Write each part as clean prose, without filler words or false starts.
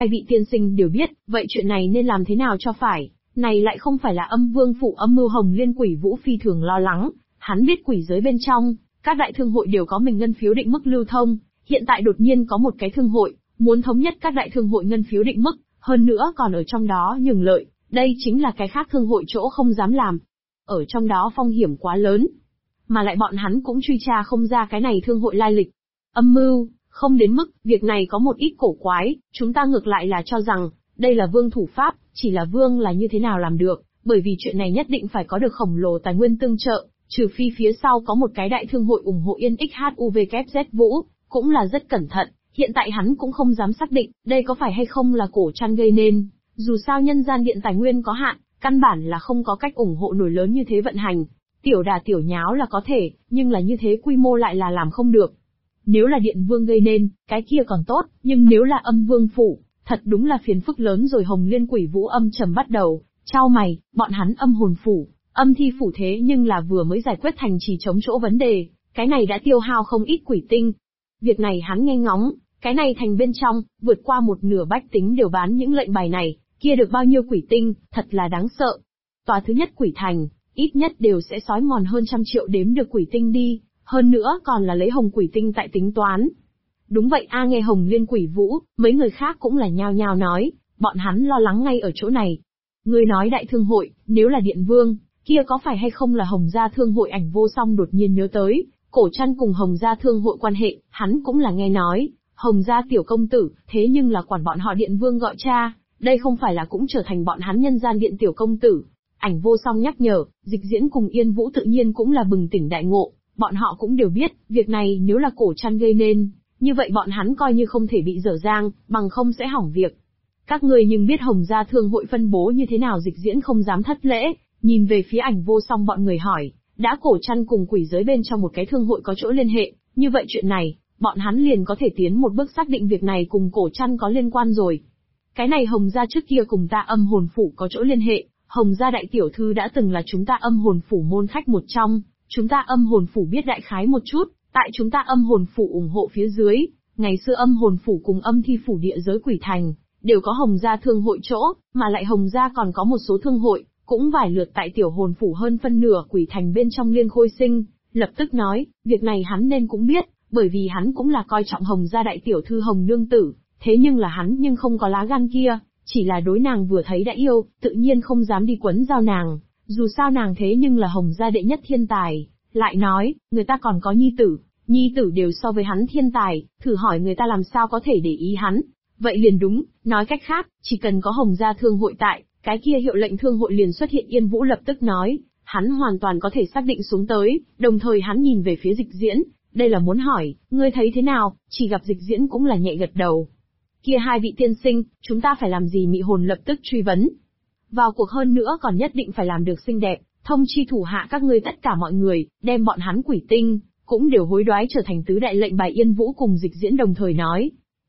Hai vị tiên sinh đều biết, vậy chuyện này nên làm thế nào cho phải? Này lại không phải là Âm Vương phụ âm mưu Hồng Liên Quỷ Vũ phi thường lo lắng, hắn biết quỷ giới bên trong, các đại thương hội đều có mình ngân phiếu định mức lưu thông, hiện tại đột nhiên có một cái thương hội, muốn thống nhất các đại thương hội ngân phiếu định mức, hơn nữa còn ở trong đó nhường lợi, đây chính là cái khác thương hội chỗ không dám làm. Ở trong đó phong hiểm quá lớn, mà lại bọn hắn cũng truy tra không ra cái này thương hội lai lịch. Âm mưu, không đến mức, việc này có một ít cổ quái, chúng ta ngược lại là cho rằng, đây là Vương thủ pháp, chỉ là Vương là như thế nào làm được, bởi vì chuyện này nhất định phải có được khổng lồ tài nguyên tương trợ, trừ phi phía sau có một cái đại thương hội ủng hộ Yên XHUVKZ Vũ, cũng là rất cẩn thận, hiện tại hắn cũng không dám xác định, đây có phải hay không là cổ trăn gây nên, dù sao nhân gian điện tài nguyên có hạn, căn bản là không có cách ủng hộ nổi lớn như thế vận hành. Tiểu đà tiểu nháo là có thể, nhưng là như thế quy mô lại là làm không được. Nếu là điện vương gây nên, cái kia còn tốt, nhưng nếu là Âm Vương phủ, thật đúng là phiền phức lớn rồi. Hồng Liên Quỷ Vũ âm trầm bắt đầu, chau mày, bọn hắn âm hồn phủ, âm thi phủ thế nhưng là vừa mới giải quyết thành trì chống chỗ vấn đề, cái này đã tiêu hao không ít quỷ tinh. Việc này hắn nghe ngóng, cái này thành bên trong, vượt qua một nửa bách tính đều bán những lệnh bài này, kia được bao nhiêu quỷ tinh, thật là đáng sợ. Tòa thứ nhất quỷ thành, ít nhất đều sẽ xói mòn hơn 100 triệu đếm được quỷ tinh đi, hơn nữa còn là lấy hồng quỷ tinh tại tính toán. Đúng vậy a, nghe Hồng Liên Quỷ Vũ, mấy người khác cũng là nhao nhao nói, bọn hắn lo lắng ngay ở chỗ này. Ngươi nói đại thương hội, nếu là điện vương, kia có phải hay không là Hồng gia thương hội? Ảnh Vô Song đột nhiên nhớ tới, cổ trăn cùng Hồng gia thương hội quan hệ, hắn cũng là nghe nói, Hồng gia tiểu công tử, thế nhưng là quản bọn họ điện vương gọi cha, đây không phải là cũng trở thành bọn hắn nhân gian điện tiểu công tử. Ảnh Vô Song nhắc nhở, Dịch Diễn cùng Yên Vũ tự nhiên cũng là bừng tỉnh đại ngộ, bọn họ cũng đều biết, việc này nếu là cổ trăn gây nên, như vậy bọn hắn coi như không thể bị dở dang, bằng không sẽ hỏng việc. Các người nhưng biết Hồng gia thương hội phân bố như thế nào? Dịch Diễn không dám thất lễ, nhìn về phía Ảnh Vô Song bọn người hỏi, đã cổ trăn cùng quỷ giới bên trong một cái thương hội có chỗ liên hệ, như vậy chuyện này, bọn hắn liền có thể tiến một bước xác định việc này cùng cổ trăn có liên quan rồi. Cái này Hồng gia trước kia cùng ta âm hồn phủ có chỗ liên hệ, Hồng gia đại tiểu thư đã từng là chúng ta âm hồn phủ môn khách một trong, chúng ta âm hồn phủ biết đại khái một chút, tại chúng ta âm hồn phủ ủng hộ phía dưới, ngày xưa âm hồn phủ cùng âm thi phủ địa giới quỷ thành, đều có Hồng gia thương hội chỗ, mà lại Hồng gia còn có một số thương hội, cũng vài lượt tại tiểu hồn phủ hơn phân nửa quỷ thành bên trong. Liên Khôi Sinh lập tức nói, việc này hắn nên cũng biết, bởi vì hắn cũng là coi trọng Hồng gia đại tiểu thư Hồng nương tử, thế nhưng là hắn nhưng không có lá gan kia, chỉ là đối nàng vừa thấy đã yêu, tự nhiên không dám đi quấn giao nàng, dù sao nàng thế nhưng là Hồng gia đệ nhất thiên tài, lại nói, người ta còn có nhi tử đều so với hắn thiên tài, thử hỏi người ta làm sao có thể để ý hắn. Vậy liền đúng, nói cách khác, chỉ cần có Hồng gia thương hội tại, cái kia hiệu lệnh thương hội liền xuất hiện. Yên Vũ lập tức nói, hắn hoàn toàn có thể xác định xuống tới, đồng thời hắn nhìn về phía Dịch Diễn, đây là muốn hỏi, ngươi thấy thế nào? Chỉ gặp Dịch Diễn cũng là nhẹ gật đầu. Kia hai vị tiên sinh, chúng ta phải làm gì? Mị hồn lập tức truy vấn. Vào cuộc hơn nữa còn nhất định phải làm được xinh đẹp, thông chi thủ hạ các ngươi tất cả mọi người, đem bọn hắn quỷ tinh, cũng đều hối đoái trở thành tứ đại lệnh bài. Yên Vũ cùng Dịch Diễn đồng thời nói.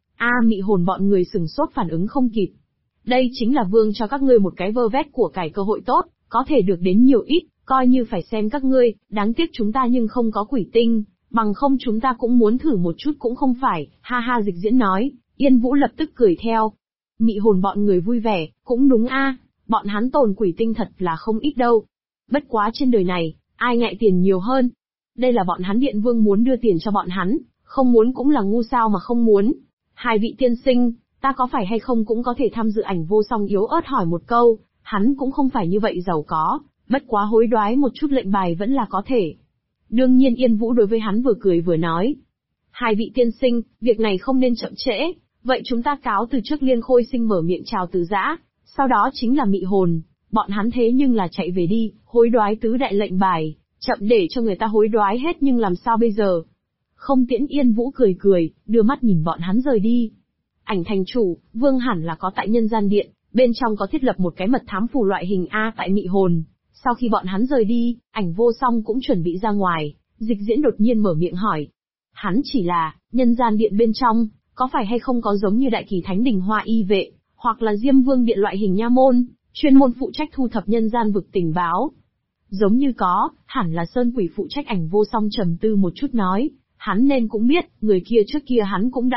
Mị hồn bọn người sừng sốt phản ứng không kịp. Đây chính là Vương cho các ngươi một cái vơ vét của cải cơ hội tốt, có thể được đến nhiều ít, coi như phải xem các ngươi, đáng tiếc chúng ta nhưng không có quỷ tinh, bằng không chúng ta cũng muốn thử một chút cũng không phải, ha ha. Dịch Diễn nói. Yên Vũ lập tức cười theo. Mị hồn bọn người vui vẻ, cũng đúng bọn hắn tồn quỷ tinh thật là không ít đâu. Bất quá trên đời này, ai ngại tiền nhiều hơn. Đây là bọn hắn điện vương muốn đưa tiền cho bọn hắn, không muốn cũng là ngu sao mà không muốn. Hai vị tiên sinh, ta có phải hay không cũng có thể tham dự? Ảnh Vô Song yếu ớt hỏi một câu, hắn cũng không phải như vậy giàu có, bất quá hối đoái một chút lệnh bài vẫn là có thể. Đương nhiên Yên Vũ đối với hắn vừa cười vừa nói. Hai vị tiên sinh, việc này không nên chậm trễ, vậy chúng ta cáo từ trước. Liên Khôi Sinh mở miệng chào từ giã, sau đó chính là Mị hồn, bọn hắn thế nhưng là chạy về đi, hối đoái tứ đại lệnh bài, chậm để cho người ta hối đoái hết nhưng làm sao bây giờ? Không tiễn. Yên Vũ cười cười, đưa mắt nhìn bọn hắn rời đi. Ảnh thành chủ, Vương hẳn là có tại nhân gian điện, bên trong có thiết lập một cái mật thám phủ loại hình A tại Mị hồn. Sau khi bọn hắn rời đi, Ảnh Vô Song cũng chuẩn bị ra ngoài, Dịch Diễn đột nhiên mở miệng hỏi. Hắn chỉ là, nhân gian điện bên trong, có phải hay không có giống như Đại Kỳ Thánh Đình Hoa Y vệ, hoặc là Diêm Vương điện loại hình nha môn, chuyên môn phụ trách thu thập nhân gian vực tình báo? Giống như có, hẳn là Sơn Quỷ phụ trách. Ảnh Vô Song trầm tư một chút nói, hắn nên cũng biết, người kia trước kia hắn cũng đã gặp,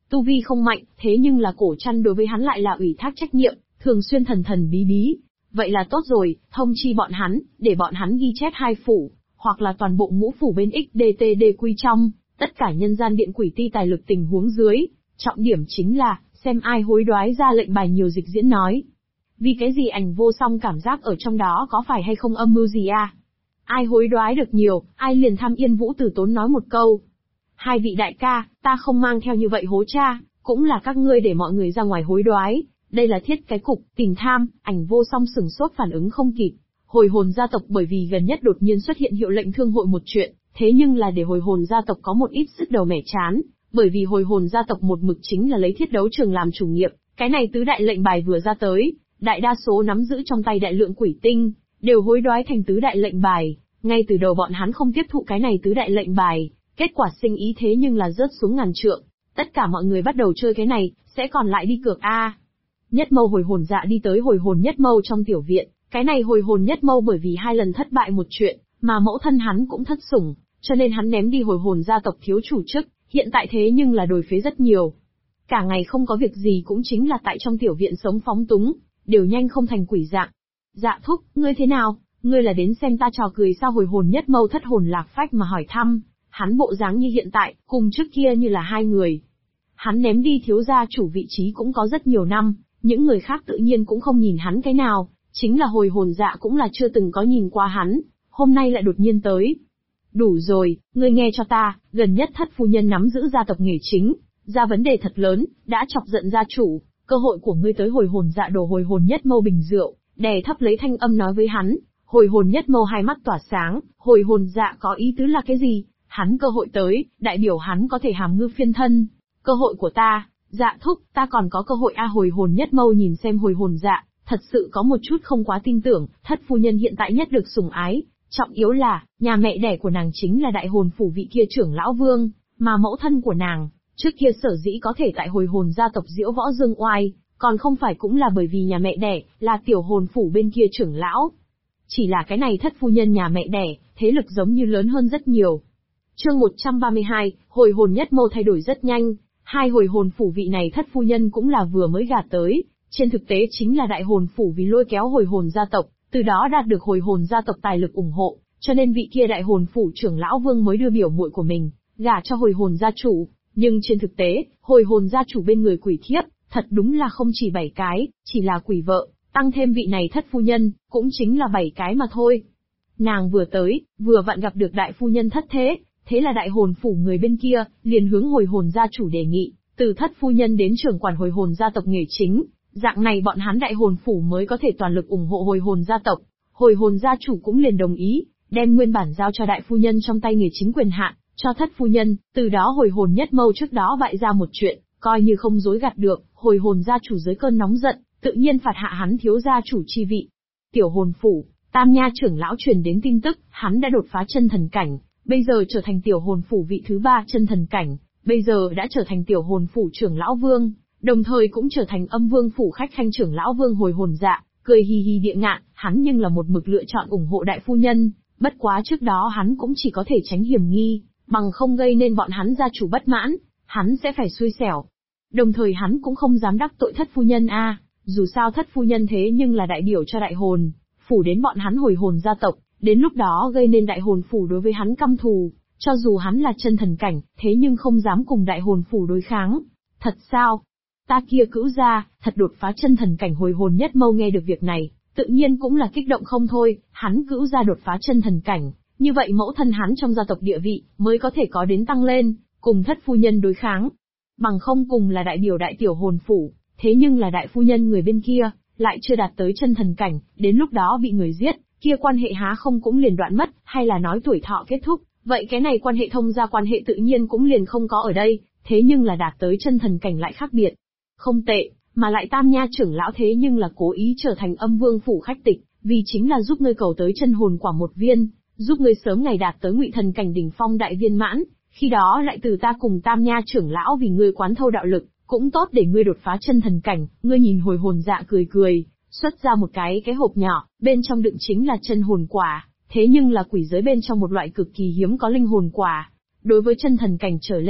Tu vi không mạnh, thế nhưng là cổ trăn đối với hắn lại là ủy thác trách nhiệm, thường xuyên thần thần bí bí. Vậy là tốt rồi, thông chi bọn hắn, để bọn hắn ghi chép 2 phủ, hoặc là toàn bộ ngũ phủ bên XDTD quy trong, tất cả nhân gian điện quỷ ti tài lực tình huống dưới. Trọng điểm chính là, xem ai hối đoái ra lệnh bài nhiều dịch diễn nói. Vì cái gì Ảnh Vô Song cảm giác ở trong đó có phải hay không âm mưu gì à? Ai hối đoái được nhiều, ai liền tham Yên Vũ Tử Tốn nói một câu. 2 vị đại ca, ta không mang theo như vậy hố cha, cũng là các ngươi để mọi người ra ngoài hối đoái. Đây là thiết cái cục, tìm tham. Ảnh Vô Song sừng sốt phản ứng không kịp. Hồi hồn gia tộc bởi vì gần nhất đột nhiên xuất hiện hiệu lệnh thương hội một chuyện, thế nhưng là để hồi hồn gia tộc có một ít sức đầu mẻ chán, bởi vì hồi hồn gia tộc một mực chính là lấy thiết đấu trường làm chủ nghiệp, cái này tứ đại lệnh bài vừa ra tới, đại đa số nắm giữ trong tay đại lượng quỷ tinh, đều hối đoái thành tứ đại lệnh bài, ngay từ đầu bọn hắn không tiếp thụ cái này tứ đại lệnh bài, kết quả sinh ý thế nhưng là rớt xuống ngàn trượng, tất cả mọi người bắt đầu chơi cái này, sẽ còn lại đi cược a. Nhất Mâu hồi hồn dạ đi tới hồi hồn Nhất Mâu trong tiểu viện, cái này hồi hồn Nhất Mâu bởi vì 2 lần thất bại một chuyện, mà mẫu thân hắn cũng thất sủng, cho nên hắn ném đi hồi hồn gia tộc thiếu chủ chức, hiện tại thế nhưng là đổi phế rất nhiều. Cả ngày không có việc gì cũng chính là tại trong tiểu viện sống phóng túng, đều nhanh không thành quỷ dạng. Dạ thúc, ngươi thế nào, ngươi là đến xem ta trò cười sao? Hồi hồn Nhất Mâu thất hồn lạc phách mà hỏi thăm, hắn bộ dáng như hiện tại, cùng trước kia như là 2 người. Hắn ném đi thiếu gia chủ vị trí cũng có rất nhiều năm, những người khác tự nhiên cũng không nhìn hắn cái nào, chính là hồi hồn dạ cũng là chưa từng có nhìn qua hắn, hôm nay lại đột nhiên tới. Đủ rồi, ngươi nghe cho ta, gần nhất thất phu nhân nắm giữ gia tộc nghề chính, ra vấn đề thật lớn, đã chọc giận gia chủ, cơ hội của ngươi tới. Hồi hồn dạ đổ hồi hồn Nhất Mâu bình rượu, đè thấp lấy thanh âm nói với hắn. Hồi hồn Nhất Mâu hai mắt tỏa sáng, hồi hồn dạ có ý tứ là cái gì? Hắn cơ hội tới, đại biểu hắn có thể hàm ngư phiên thân. Cơ hội của ta, dạ thúc, ta còn có cơ hội a. Hồi hồn Nhất Mâu nhìn xem hồi hồn dạ, thật sự có một chút không quá tin tưởng, thất phu nhân hiện tại nhất được sủng ái, trọng yếu là, nhà mẹ đẻ của nàng chính là đại hồn phủ vị kia trưởng lão vương, mà mẫu thân của nàng, trước kia sở dĩ có thể tại hồi hồn gia tộc diễu võ dương oai, còn không phải cũng là bởi vì nhà mẹ đẻ, là tiểu hồn phủ bên kia trưởng lão. Chỉ là cái này thất phu nhân nhà mẹ đẻ, thế lực giống như lớn hơn rất nhiều. Chương 132, hồi hồn Nhất Mâu thay đổi rất nhanh, 2 hồi hồn phủ vị này thất phu nhân cũng là vừa mới gả tới, trên thực tế chính là đại hồn phủ vì lôi kéo hồi hồn gia tộc, từ đó đạt được hồi hồn gia tộc tài lực ủng hộ, cho nên vị kia đại hồn phủ trưởng lão vương mới đưa biểu muội của mình, gả cho hồi hồn gia chủ, nhưng trên thực tế, hồi hồn gia chủ bên người quỷ thiếp, thật đúng là không chỉ 7 cái, chỉ là quỷ vợ, tăng thêm vị này thất phu nhân, cũng chính là 7 cái mà thôi. Nàng vừa tới, vừa vặn gặp được đại phu nhân thất thế, thế là đại hồn phủ người bên kia, liền hướng hồi hồn gia chủ đề nghị, từ thất phu nhân đến trưởng quản hồi hồn gia tộc nghề chính, dạng này bọn hắn đại hồn phủ mới có thể toàn lực ủng hộ hồi hồn gia tộc. Hồi hồn gia chủ cũng liền đồng ý, đem nguyên bản giao cho đại phu nhân trong tay nghề chính quyền hạn, cho thất phu nhân, từ đó hồi hồn Nhất Mâu trước đó bại ra một chuyện, coi như không dối gạt được, hồi hồn gia chủ dưới cơn nóng giận, tự nhiên phạt hạ hắn thiếu gia chủ chi vị. Tiểu hồn phủ, Tam Nha trưởng lão truyền đến tin tức, hắn đã đột phá chân thần cảnh, bây giờ trở thành tiểu hồn phủ vị thứ 3 chân thần cảnh, bây giờ đã trở thành tiểu hồn phủ trưởng lão vương, đồng thời cũng trở thành âm vương phủ khách khanh trưởng lão vương. Hồi hồn dạ, cười hì hì địa ngạn, hắn nhưng là một mực lựa chọn ủng hộ đại phu nhân, bất quá trước đó hắn cũng chỉ có thể tránh hiểm nghi, bằng không gây nên bọn hắn gia chủ bất mãn, hắn sẽ phải xui xẻo. Đồng thời hắn cũng không dám đắc tội thất phu nhân dù sao thất phu nhân thế nhưng là đại biểu cho đại hồn phủ đến bọn hắn hồi hồn gia tộc, đến lúc đó gây nên đại hồn phủ đối với hắn căm thù, cho dù hắn là chân thần cảnh, thế nhưng không dám cùng đại hồn phủ đối kháng. Thật sao? Ta kia cữu gia, thật đột phá chân thần cảnh. Hồi hồn Nhất Mâu nghe được việc này, tự nhiên cũng là kích động không thôi, hắn cữu gia đột phá chân thần cảnh, như vậy mẫu thân hắn trong gia tộc địa vị, mới có thể có đến tăng lên, cùng thất phu nhân đối kháng. Bằng không cùng là đại biểu đại tiểu hồn phủ, thế nhưng là đại phu nhân người bên kia, lại chưa đạt tới chân thần cảnh, đến lúc đó bị người giết, kia quan hệ há không cũng liền đoạn mất, hay là nói tuổi thọ kết thúc, vậy cái này quan hệ thông gia quan hệ tự nhiên cũng liền không có ở đây, thế nhưng là đạt tới chân thần cảnh lại khác biệt. Không tệ, mà lại Tam Nha trưởng lão thế nhưng là cố ý trở thành âm vương phủ khách tịch, vì chính là giúp ngươi cầu tới chân hồn quả một viên, giúp ngươi sớm ngày đạt tới ngụy thần cảnh đỉnh phong đại viên mãn, khi đó lại từ ta cùng Tam Nha trưởng lão vì ngươi quán thâu đạo lực, cũng tốt để ngươi đột phá chân thần cảnh. Ngươi nhìn hồi hồn dạ cười cười, xuất ra một cái hộp nhỏ, bên trong đựng chính là chân hồn quả, thế nhưng là quỷ giới bên trong một loại cực kỳ hiếm có linh hồn quả. Đối với chân thần cảnh trở lên,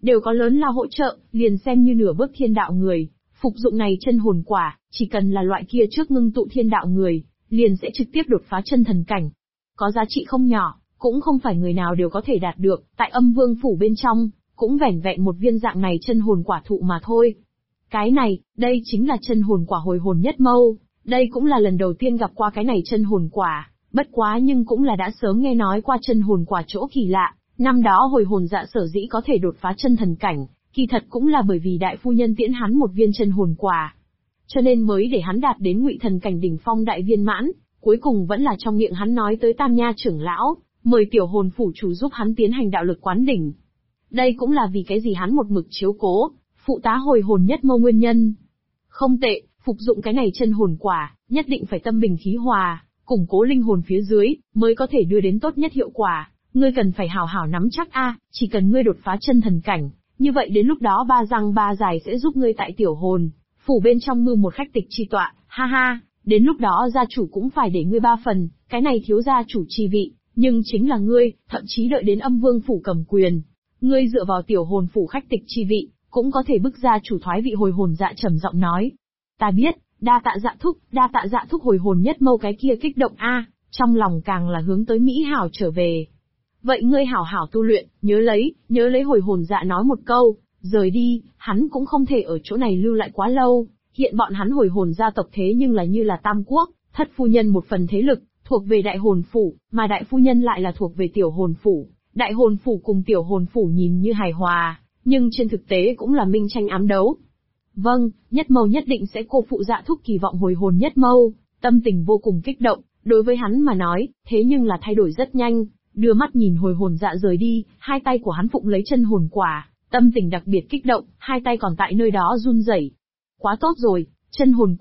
đều có lớn lao hỗ trợ, liền xem như nửa bước thiên đạo người. Phục dụng này chân hồn quả, chỉ cần là loại kia trước ngưng tụ thiên đạo người, liền sẽ trực tiếp đột phá chân thần cảnh. Có giá trị không nhỏ, cũng không phải người nào đều có thể đạt được, tại Âm Vương phủ bên trong, cũng vẻn vẹn một viên dạng này chân hồn quả thụ mà thôi. Cái này, đây chính là chân hồn quả hồi hồn nhất mâu, đây cũng là lần đầu tiên gặp qua cái này chân hồn quả, bất quá nhưng cũng là đã sớm nghe nói qua chân hồn quả chỗ kỳ lạ, năm đó hồi hồn dạ sở dĩ có thể đột phá chân thần cảnh, kỳ thật cũng là bởi vì đại phu nhân tiễn hắn một viên chân hồn quả. Cho nên mới để hắn đạt đến ngụy thần cảnh đỉnh phong đại viên mãn, cuối cùng vẫn là trong miệng hắn nói tới Tam Nha trưởng lão, mời tiểu hồn phủ chủ giúp hắn tiến hành đạo lực quán đỉnh. Đây cũng là vì cái gì hắn một mực chiếu cố, phụ tá hồi hồn nhất mâu nguyên nhân. Không tệ, phục dụng cái này chân hồn quả, nhất định phải tâm bình khí hòa, củng cố linh hồn phía dưới, mới có thể đưa đến tốt nhất hiệu quả. Ngươi cần phải hảo hảo nắm chắc chỉ cần ngươi đột phá chân thần cảnh, như vậy đến lúc đó ba răng ba dài sẽ giúp ngươi tại tiểu hồn phủ bên trong mưu một khách tịch chi tọa, ha ha, đến lúc đó gia chủ cũng phải để ngươi 3 phần, cái này thiếu gia chủ chi vị, nhưng chính là ngươi, thậm chí đợi đến Âm Vương phủ cầm quyền, ngươi dựa vào tiểu hồn phủ khách tịch chi vị, cũng có thể bức gia chủ thoái vị. Hồi hồn dạ trầm giọng nói. Ta biết, đa tạ dạ thúc hồi hồn nhất mâu cái kia kích động trong lòng càng là hướng tới Mỹ hảo trở về. Vậy ngươi hảo hảo tu luyện, nhớ lấy. Hồi hồn dạ nói một câu, rời đi, hắn cũng không thể ở chỗ này lưu lại quá lâu, hiện bọn hắn hồi hồn gia tộc thế nhưng là như là Tam Quốc, thất phu nhân một phần thế lực, thuộc về đại hồn phủ, mà đại phu nhân lại là thuộc về tiểu hồn phủ. Đại hồn phủ cùng tiểu hồn phủ nhìn như hài hòa, nhưng trên thực tế cũng là minh tranh ám đấu. Vâng, nhất mâu nhất định sẽ cô phụ dạ thúc kỳ vọng. Hồi hồn nhất mâu, tâm tình vô cùng kích động, đối với hắn mà nói, thế nhưng là thay đổi rất nhanh, đưa mắt nhìn hồi hồn dạ rời đi, hai tay của hắn phụng lấy chân hồn quả, tâm tình đặc biệt kích động, hai tay còn tại nơi đó run rẩy. Quá tốt rồi, chân hồn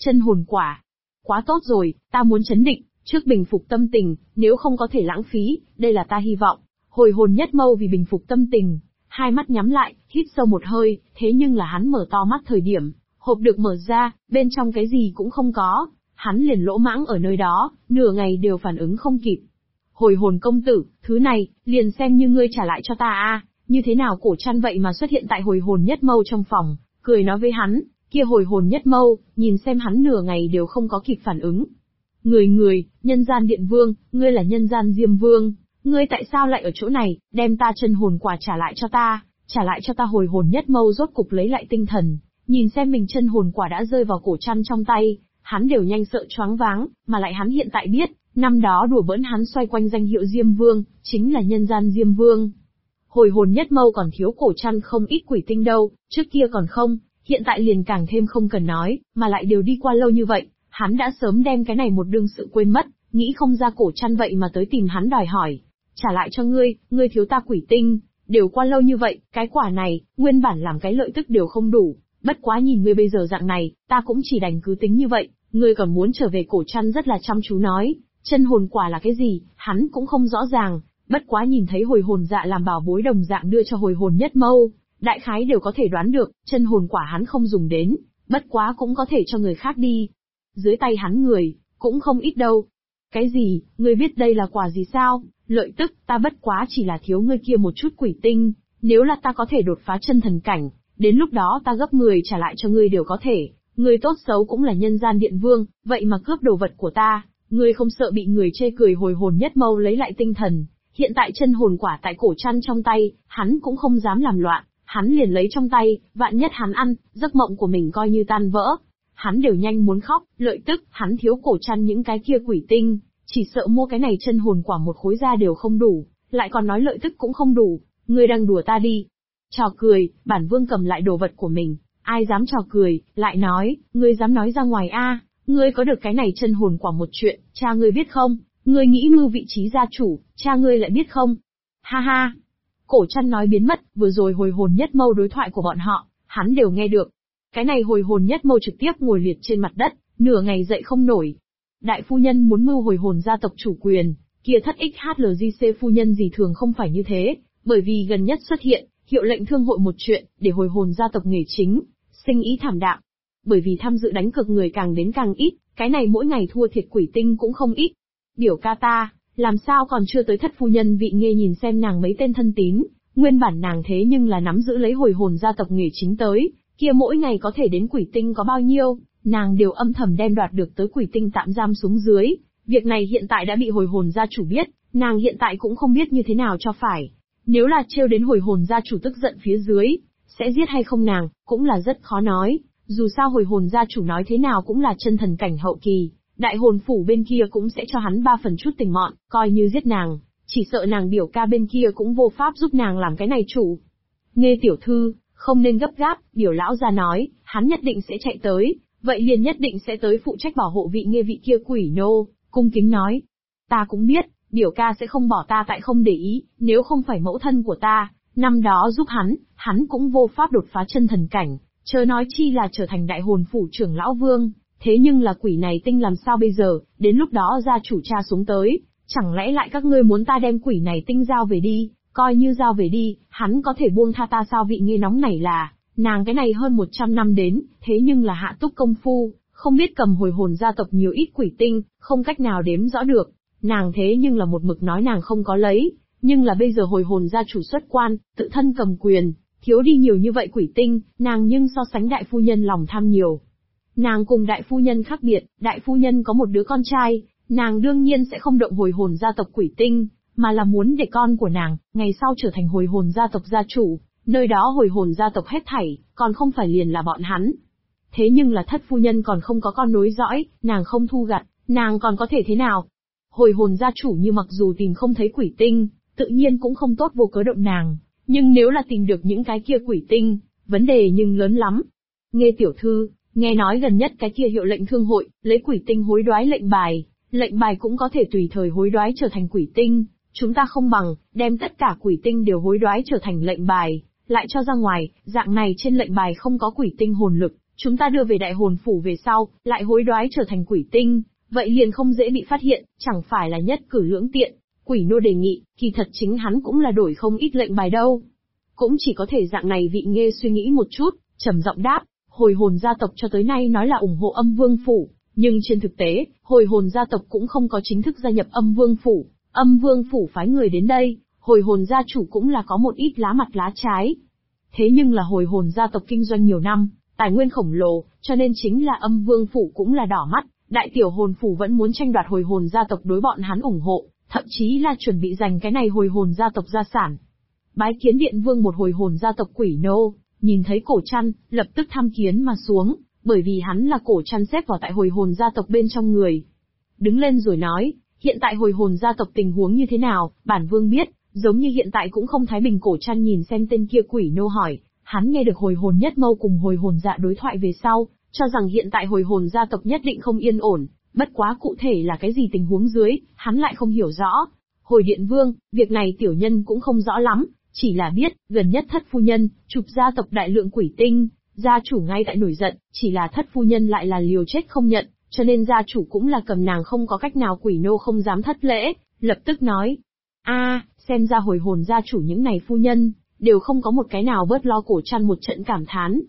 quả. Quá tốt rồi, ta muốn chấn định, trước bình phục tâm tình, nếu không có thể lãng phí, đây là ta hy vọng. Hồi hồn nhất mâu vì bình phục tâm tình, hai mắt nhắm lại, hít sâu một hơi, thế nhưng là hắn mở to mắt thời điểm, hộp được mở ra, bên trong cái gì cũng không có, hắn liền lỗ mãng ở nơi đó, nửa ngày đều phản ứng không kịp. Hồi hồn công tử, thứ này, liền xem như ngươi trả lại cho ta như thế nào? Cổ Trăn vậy mà xuất hiện tại hồi hồn nhất mâu trong phòng, cười nói với hắn, kia hồi hồn nhất mâu, nhìn xem hắn nửa ngày đều không có kịp phản ứng. Người, nhân gian điện vương, ngươi là nhân gian diêm vương, ngươi tại sao lại ở chỗ này, đem ta chân hồn quả trả lại cho ta. Hồi hồn nhất mâu rốt cục lấy lại tinh thần, nhìn xem mình chân hồn quả đã rơi vào Cổ Trăn trong tay, hắn đều nhanh sợ choáng váng, mà lại hắn hiện tại biết, năm đó đùa bỡn hắn xoay quanh danh hiệu Diêm Vương, chính là nhân gian Diêm Vương. Hồi hồn nhất mâu còn thiếu Cổ Trăn không ít quỷ tinh đâu, trước kia còn không, hiện tại liền càng thêm không cần nói, mà lại đều đi qua lâu như vậy, hắn đã sớm đem cái này một đương sự quên mất, nghĩ không ra Cổ Trăn vậy mà tới tìm hắn đòi hỏi. Trả lại cho ngươi thiếu ta quỷ tinh, đều qua lâu như vậy, cái quả này, nguyên bản làm cái lợi tức đều không đủ, bất quá nhìn ngươi bây giờ dạng này, ta cũng chỉ đành cứ tính như vậy, ngươi còn muốn trở về. Cổ Trăn rất là chăm chú nói, chân hồn quả là cái gì, hắn cũng không rõ ràng, bất quá nhìn thấy hồi hồn dạ làm bảo bối đồng dạng đưa cho hồi hồn nhất mâu, đại khái đều có thể đoán được, chân hồn quả hắn không dùng đến, bất quá cũng có thể cho người khác đi. Dưới tay hắn người, cũng không ít đâu. Cái gì, ngươi biết đây là quả gì sao? Lợi tức, ta bất quá chỉ là thiếu ngươi kia một chút quỷ tinh, nếu là ta có thể đột phá chân thần cảnh, đến lúc đó ta gấp 10 trả lại cho ngươi đều có thể, ngươi tốt xấu cũng là nhân gian điện vương, vậy mà cướp đồ vật của ta, ngươi không sợ bị người chê cười? Hồi hồn nhất mâu lấy lại tinh thần, hiện tại chân hồn quả tại Cổ Trăn trong tay, hắn cũng không dám làm loạn, hắn liền lấy trong tay, vạn nhất hắn ăn, giấc mộng của mình coi như tan vỡ. Hắn đều nhanh muốn khóc, lợi tức, hắn thiếu Cổ Trăn những cái kia quỷ tinh, chỉ sợ mua cái này chân hồn quả một khối ra đều không đủ, lại còn nói lợi tức cũng không đủ, ngươi đang đùa ta đi. Trò cười, bản vương cầm lại đồ vật của mình, ai dám trò cười, lại nói, ngươi dám nói ra ngoài ngươi có được cái này chân hồn quả một chuyện, cha ngươi biết không, ngươi nghĩ mưu vị trí gia chủ, cha ngươi lại biết không? Ha ha! Cổ Trăn nói biến mất, vừa rồi hồi hồn nhất mâu đối thoại của bọn họ, hắn đều nghe được. Cái này hồi hồn nhất mâu trực tiếp ngồi liệt trên mặt đất, nửa ngày dậy không nổi. Đại phu nhân muốn mưu hồi hồn gia tộc chủ quyền, kia thất XHLJC phu nhân gì thường không phải như thế, bởi vì gần nhất xuất hiện, hiệu lệnh thương hội một chuyện, để hồi hồn gia tộc nghề chính, sinh ý thảm đạm. Bởi vì tham dự đánh cược người càng đến càng ít, cái này mỗi ngày thua thiệt quỷ tinh cũng không ít. Biểu ca ta, làm sao còn chưa tới thất phu nhân vị nghe nhìn xem nàng mấy tên thân tín, Nguyên bản nàng thế nhưng là nắm giữ lấy hồi hồn gia tộc nghề chính tới, kia mỗi ngày có thể đến quỷ tinh có bao nhiêu, nàng đều âm thầm đem đoạt được tới quỷ tinh tạm giam xuống dưới. Việc này hiện tại đã bị hồi hồn gia chủ biết, nàng hiện tại cũng không biết như thế nào cho phải. Nếu là trêu đến hồi hồn gia chủ tức giận phía dưới, sẽ giết hay không nàng, cũng là rất khó nói. Dù sao hồi hồn gia chủ nói thế nào cũng là chân thần cảnh hậu kỳ, đại hồn phủ bên kia cũng sẽ cho hắn 3 phần chút tình mọn, coi như giết nàng, chỉ sợ nàng biểu ca bên kia cũng vô pháp giúp nàng làm cái này chủ. Nghe tiểu thư, không nên gấp gáp, biểu lão gia nói, hắn nhất định sẽ chạy tới, vậy liền nhất định sẽ tới phụ trách bảo hộ vị nghe vị kia quỷ nô, cung kính nói. Ta cũng biết, biểu ca sẽ không bỏ ta tại không để ý, nếu không phải mẫu thân của ta, năm đó giúp hắn cũng vô pháp đột phá chân thần cảnh, chớ nói chi là trở thành đại hồn phủ trưởng lão vương. Thế nhưng là quỷ này tinh làm sao bây giờ, đến lúc đó gia chủ cha xuống tới, chẳng lẽ lại các ngươi muốn ta đem quỷ này tinh giao về đi, coi như giao về đi, hắn có thể buông tha ta sao? Vị nghe nóng này là, nàng cái này hơn 100 năm đến, thế nhưng là hạ túc công phu, không biết cầm hồi hồn gia tộc nhiều ít quỷ tinh, không cách nào đếm rõ được. Nàng thế nhưng là một mực nói nàng không có lấy, nhưng là bây giờ hồi hồn gia chủ xuất quan, tự thân cầm quyền, thiếu đi nhiều như vậy quỷ tinh, nàng nhưng so sánh đại phu nhân lòng tham nhiều. Nàng cùng đại phu nhân khác biệt, đại phu nhân có một đứa con trai, nàng đương nhiên sẽ không động hồi hồn gia tộc quỷ tinh, mà là muốn để con của nàng, ngày sau trở thành hồi hồn gia tộc gia chủ, nơi đó hồi hồn gia tộc hết thảy, còn không phải liền là bọn hắn. Thế nhưng là thất phu nhân còn không có con nối dõi, nàng không thu gặt, nàng còn có thể thế nào? Hồi hồn gia chủ như mặc dù tìm không thấy quỷ tinh, tự nhiên cũng không tốt vô cớ động nàng, nhưng nếu là tìm được những cái kia quỷ tinh, vấn đề nhưng lớn lắm. Nghe tiểu thư, nghe nói gần nhất cái kia hiệu lệnh thương hội, lấy quỷ tinh hối đoái lệnh bài cũng có thể tùy thời hối đoái trở thành quỷ tinh, chúng ta không bằng, đem tất cả quỷ tinh đều hối đoái trở thành lệnh bài, lại cho ra ngoài, dạng này trên lệnh bài không có quỷ tinh hồn lực, chúng ta đưa về đại hồn phủ về sau, lại hối đoái trở thành quỷ tinh, vậy liền không dễ bị phát hiện, chẳng phải là nhất cử lưỡng tiện. Quỷ nô đề nghị, kỳ thật chính hắn cũng là đổi không ít lệnh bài đâu. Cũng chỉ có thể dạng này vị nghe suy nghĩ một chút, trầm giọng đáp, hồi hồn gia tộc cho tới nay nói là ủng hộ âm vương phủ, nhưng trên thực tế, hồi hồn gia tộc cũng không có chính thức gia nhập âm vương phủ. Âm vương phủ phái người đến đây, hồi hồn gia chủ cũng là có một ít lá mặt lá trái. Thế nhưng là hồi hồn gia tộc kinh doanh nhiều năm, tài nguyên khổng lồ, cho nên chính là âm vương phủ cũng là đỏ mắt, đại tiểu hồn phủ vẫn muốn tranh đoạt hồi hồn gia tộc đối bọn hắn ủng hộ, thậm chí là chuẩn bị giành cái này hồi hồn gia tộc gia sản. Bái kiến điện vương một hồi hồn gia tộc quỷ nô, nhìn thấy cổ trăn, lập tức tham kiến mà xuống, bởi vì hắn là cổ trăn xếp vào tại hồi hồn gia tộc bên trong người. Đứng lên rồi nói, hiện tại hồi hồn gia tộc tình huống như thế nào, bản vương biết, giống như hiện tại cũng không thái bình. Cổ trăn nhìn xem tên kia quỷ nô hỏi, hắn nghe được hồi hồn nhất mâu cùng hồi hồn dạ đối thoại về sau, cho rằng hiện tại hồi hồn gia tộc nhất định không yên ổn, bất quá cụ thể là cái gì tình huống dưới, hắn lại không hiểu rõ. Hồi điện vương, việc này tiểu nhân cũng không rõ lắm, chỉ là biết, gần nhất thất phu nhân, chụp gia tộc đại lượng quỷ tinh, gia chủ ngay tại nổi giận, chỉ là thất phu nhân lại là liều chết không nhận, cho nên gia chủ cũng là cầm nàng không có cách nào. Quỷ nô không dám thất lễ, lập tức nói, xem ra hồi hồn gia chủ những này phu nhân, đều không có một cái nào bớt lo. Cổ trăn một trận cảm thán.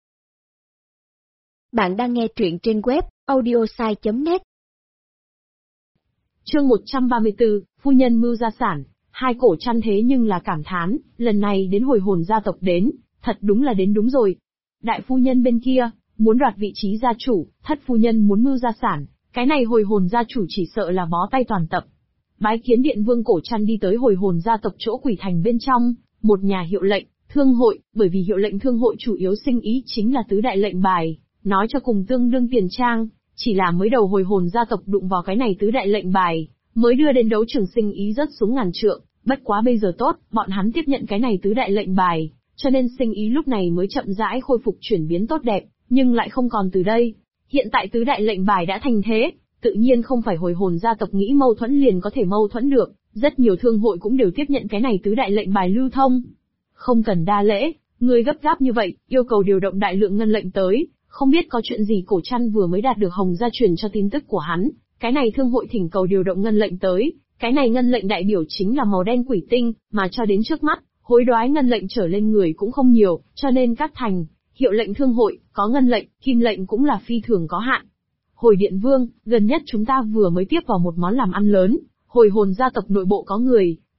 Bạn đang nghe truyện trên web, audiosai.net. Chương 134, phu nhân mưu gia sản. Hai cổ trăn thế nhưng là cảm thán, lần này đến hồi hồn gia tộc đến, thật đúng là đến đúng rồi. Đại phu nhân bên kia, muốn đoạt vị trí gia chủ, thất phu nhân muốn mưu gia sản, cái này hồi hồn gia chủ chỉ sợ là bó tay toàn tập. Bái kiến điện vương. Cổ trăn đi tới hồi hồn gia tộc chỗ quỷ thành bên trong, một nhà hiệu lệnh, thương hội, bởi vì hiệu lệnh thương hội chủ yếu sinh ý chính là tứ đại lệnh bài, nói cho cùng tương đương tiền trang, chỉ là mới đầu hồi hồn gia tộc đụng vào cái này tứ đại lệnh bài, mới đưa đến đấu trường sinh ý rớt xuống ngàn trượng, bất quá bây giờ tốt, bọn hắn tiếp nhận cái này tứ đại lệnh bài, cho nên sinh ý lúc này mới chậm rãi khôi phục chuyển biến tốt đẹp, nhưng lại không còn từ đây. Hiện tại tứ đại lệnh bài đã thành thế, tự nhiên không phải hồi hồn gia tộc nghĩ mâu thuẫn liền có thể mâu thuẫn được, rất nhiều thương hội cũng đều tiếp nhận cái này tứ đại lệnh bài lưu thông. Không cần đa lễ, người gấp gáp như vậy, yêu cầu điều động đại lượng ngân lệnh tới, không biết có chuyện gì. Cổ trăn vừa mới đạt được Hồng gia truyền cho tin tức của hắn, cái này thương hội thỉnh cầu điều động ngân lệnh tới, cái này ngân lệnh đại biểu chính là màu đen quỷ tinh, mà cho đến trước mắt, hối đoái ngân lệnh trở lên người cũng không nhiều, cho nên các thành, hiệu lệnh thương hội, có ngân lệnh, kim lệnh cũng là phi thường có hạn. Hồi điện vương, gần nhất chúng ta vừa mới tiếp vào một món làm ăn lớn, hồi hồn gia tộc nội bộ có người,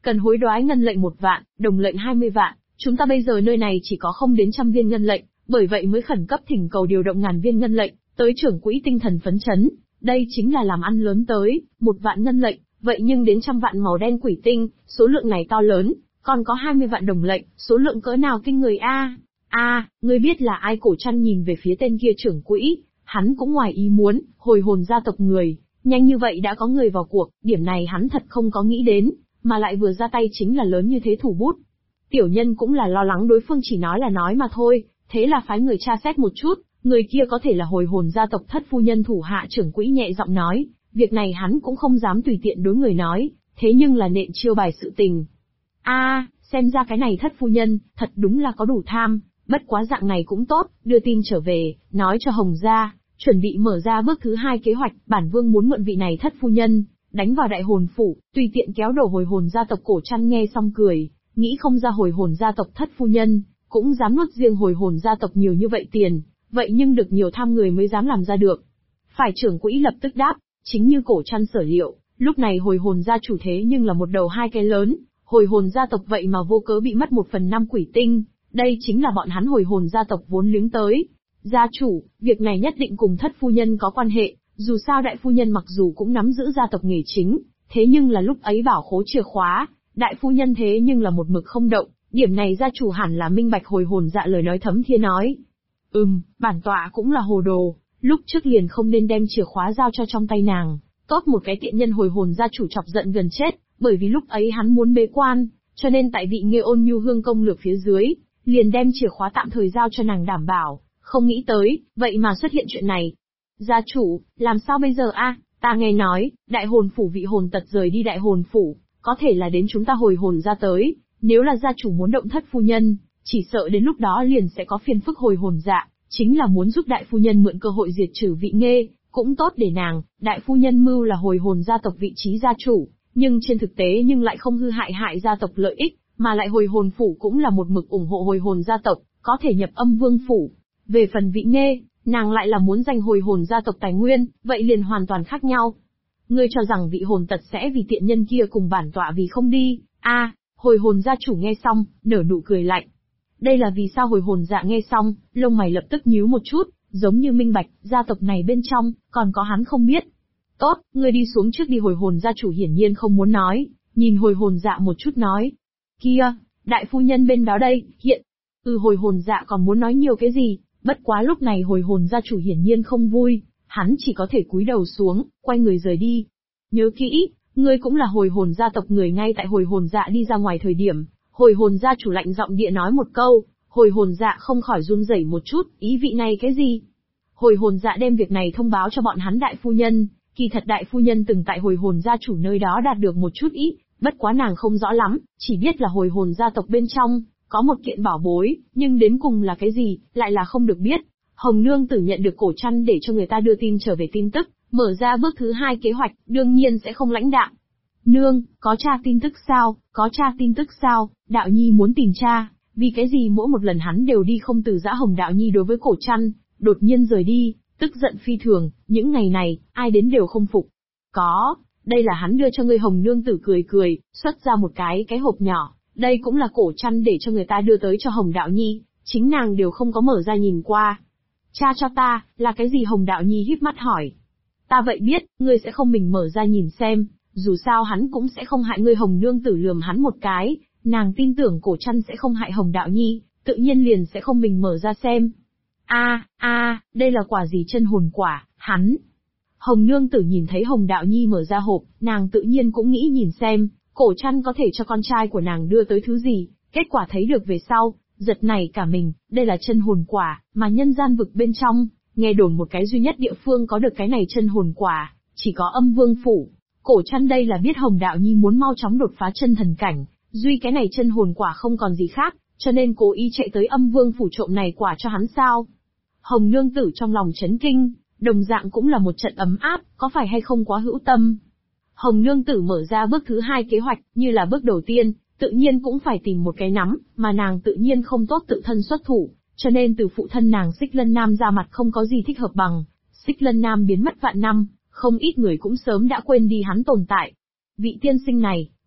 cần hối đoái ngân lệnh 1 vạn, đồng lệnh 20 vạn, chúng ta bây giờ nơi này chỉ có không đến trăm viên ngân lệnh, bởi vậy mới khẩn cấp thỉnh cầu điều động ngàn viên ngân lệnh, tới trưởng quỹ tinh thần phấn chấn. Đây chính là làm ăn lớn tới, 1 vạn ngân lệnh, vậy nhưng đến trăm vạn màu đen quỷ tinh, số lượng này to lớn, còn có 20 vạn đồng lệnh, số lượng cỡ nào kinh người a? Ngươi biết là ai? Cổ Trăn nhìn về phía tên kia trưởng quỹ, hắn cũng ngoài ý muốn, hồi hồn gia tộc người, nhanh như vậy đã có người vào cuộc, điểm này hắn thật không có nghĩ đến, mà lại vừa ra tay chính là lớn như thế thủ bút. Tiểu nhân cũng là lo lắng đối phương chỉ nói là nói mà thôi, thế là phái người tra xét một chút, người kia có thể là hồi hồn gia tộc thất phu nhân. Thủ hạ trưởng quỹ nhẹ giọng nói, việc này hắn cũng không dám tùy tiện đối người nói, thế nhưng là nện chiêu bài sự tình. Xem ra cái này thất phu nhân, thật đúng là có đủ tham, bất quá dạng này cũng tốt, đưa tin trở về, nói cho Hồng gia, chuẩn bị mở ra bước thứ 2 kế hoạch, bản vương muốn mượn vị này thất phu nhân, đánh vào đại hồn phủ, tùy tiện kéo đổ hồi hồn gia tộc. Cổ Trăn nghe xong cười, nghĩ không ra hồi hồn gia tộc thất phu nhân, cũng dám nuốt riêng hồi hồn gia tộc nhiều như vậy tiền, vậy nhưng được nhiều tham người mới dám làm ra được. Phải, trưởng quỹ lập tức đáp, chính như Cổ Trăn sở liệu, lúc này hồi hồn gia chủ thế nhưng là một đầu 2 cái lớn, hồi hồn gia tộc vậy mà vô cớ bị mất 1/5 quỷ tinh, đây chính là bọn hắn hồi hồn gia tộc vốn liếng tới. Gia chủ, việc này nhất định cùng thất phu nhân có quan hệ, dù sao đại phu nhân mặc dù cũng nắm giữ gia tộc nghề chính, thế nhưng là lúc ấy bảo khố chìa khóa, đại phu nhân thế nhưng là một mực không động, điểm này gia chủ hẳn là minh bạch. Hồi hồn dạ lời nói thấm thía nói. Bản tọa cũng là hồ đồ, lúc trước liền không nên đem chìa khóa giao cho trong tay nàng, tốt một cái tiện nhân. Hồi hồn gia chủ chọc giận gần chết, bởi vì lúc ấy hắn muốn bế quan, cho nên tại vị Nghê Ôn Nhu Hương công lược phía dưới, liền đem chìa khóa tạm thời giao cho nàng đảm bảo, không nghĩ tới, vậy mà xuất hiện chuyện này. Gia chủ, làm sao bây giờ a? Ta nghe nói, đại hồn phủ vị hồn tật rời đi đại hồn phủ, có thể là đến chúng ta hồi hồn ra tới, nếu là gia chủ muốn động thất phu nhân, chỉ sợ đến lúc đó liền sẽ có phiền phức. Hồi hồn dạ, chính là muốn giúp đại phu nhân mượn cơ hội diệt trừ vị Nghê, cũng tốt để nàng, đại phu nhân mưu là hồi hồn gia tộc vị trí gia chủ, nhưng trên thực tế nhưng lại không hư hại gia tộc lợi ích, mà lại hồi hồn phủ cũng là một mực ủng hộ hồi hồn gia tộc, có thể nhập âm vương phủ. Về phần vị Nghê, nàng lại là muốn giành hồi hồn gia tộc tài nguyên, vậy liền hoàn toàn khác nhau. Ngươi cho rằng vị hồn tật sẽ vì tiện nhân kia cùng bản tọa vì không đi? Hồi hồn gia chủ nghe xong, nở nụ cười lạnh. Đây là vì sao? Hồi hồn dạ nghe xong, lông mày lập tức nhíu một chút, giống như minh bạch, gia tộc này bên trong, còn có hắn không biết. Tốt, ngươi đi xuống trước đi. Hồi hồn gia chủ hiển nhiên không muốn nói, nhìn hồi hồn dạ một chút nói. Kia, đại phu nhân bên đó đây, hiện. Hồi hồn dạ còn muốn nói nhiều cái gì, bất quá lúc này hồi hồn gia chủ hiển nhiên không vui, hắn chỉ có thể cúi đầu xuống, quay người rời đi. Nhớ kỹ, ngươi cũng là hồi hồn gia tộc người. Ngay tại hồi hồn dạ đi ra ngoài thời điểm, hồi hồn gia chủ lạnh giọng địa nói một câu, hồi hồn dạ không khỏi run rẩy một chút, ý vị này cái gì? Hồi hồn dạ đem việc này thông báo cho bọn hắn đại phu nhân, kỳ thật đại phu nhân từng tại hồi hồn gia chủ nơi đó đạt được một chút ít, bất quá nàng không rõ lắm, chỉ biết là hồi hồn gia tộc bên trong có một kiện bảo bối, nhưng đến cùng là cái gì, lại là không được biết. Hồng nương tử nhận được Cổ Trăn để cho người ta đưa tin trở về tin tức, mở ra bước thứ 2 kế hoạch, đương nhiên sẽ không lãnh đạm. Nương, có tra tin tức sao? Có tra tin tức sao? Đạo nhi muốn tìm tra, vì cái gì mỗi một lần hắn đều đi không từ giã. Hồng đạo nhi đối với Cổ Trăn đột nhiên rời đi, tức giận phi thường, những ngày này, ai đến đều không phục. Có, đây là hắn đưa cho ngươi. Hồng nương tử cười cười, xuất ra một cái hộp nhỏ, đây cũng là Cổ Trăn để cho người ta đưa tới cho Hồng đạo nhi, chính nàng đều không có mở ra nhìn qua. Cha cho ta, là cái gì? Hồng đạo nhi híp mắt hỏi. Ta vậy biết, ngươi sẽ không mình mở ra nhìn xem, dù sao hắn cũng sẽ không hại ngươi. Hồng nương tử lườm hắn một cái, nàng tin tưởng Cổ Trăn sẽ không hại Hồng đạo nhi, tự nhiên liền sẽ không mình mở ra xem. Đây là quả gì? Chân hồn quả, hắn. Hồng nương tử nhìn thấy Hồng đạo nhi mở ra hộp, nàng tự nhiên cũng nghĩ nhìn xem, Cổ Trăn có thể cho con trai của nàng đưa tới thứ gì, kết quả thấy được về sau, giật nảy cả mình, đây là chân hồn quả, mà nhân gian vực bên trong, nghe đồn một cái duy nhất địa phương có được cái này chân hồn quả, chỉ có âm vương phủ. Cổ Trăn đây là biết Hồng đạo nhi muốn mau chóng đột phá chân thần cảnh, duy cái này chân hồn quả không còn gì khác, cho nên cố ý chạy tới âm vương phủ trộm này quả cho hắn sao? Hồng nương tử trong lòng chấn kinh, đồng dạng cũng là một trận ấm áp, có phải hay không quá hữu tâm? Hồng nương tử mở ra bước thứ 2 kế hoạch, như là bước đầu tiên, tự nhiên cũng phải tìm một cái nắm, mà nàng tự nhiên không tốt tự thân xuất thủ, cho nên từ phụ thân nàng Xích Lân Nam ra mặt không có gì thích hợp bằng. Xích Lân Nam biến mất vạn năm, không ít người cũng sớm đã quên đi hắn tồn tại. Vị tiên sinh này,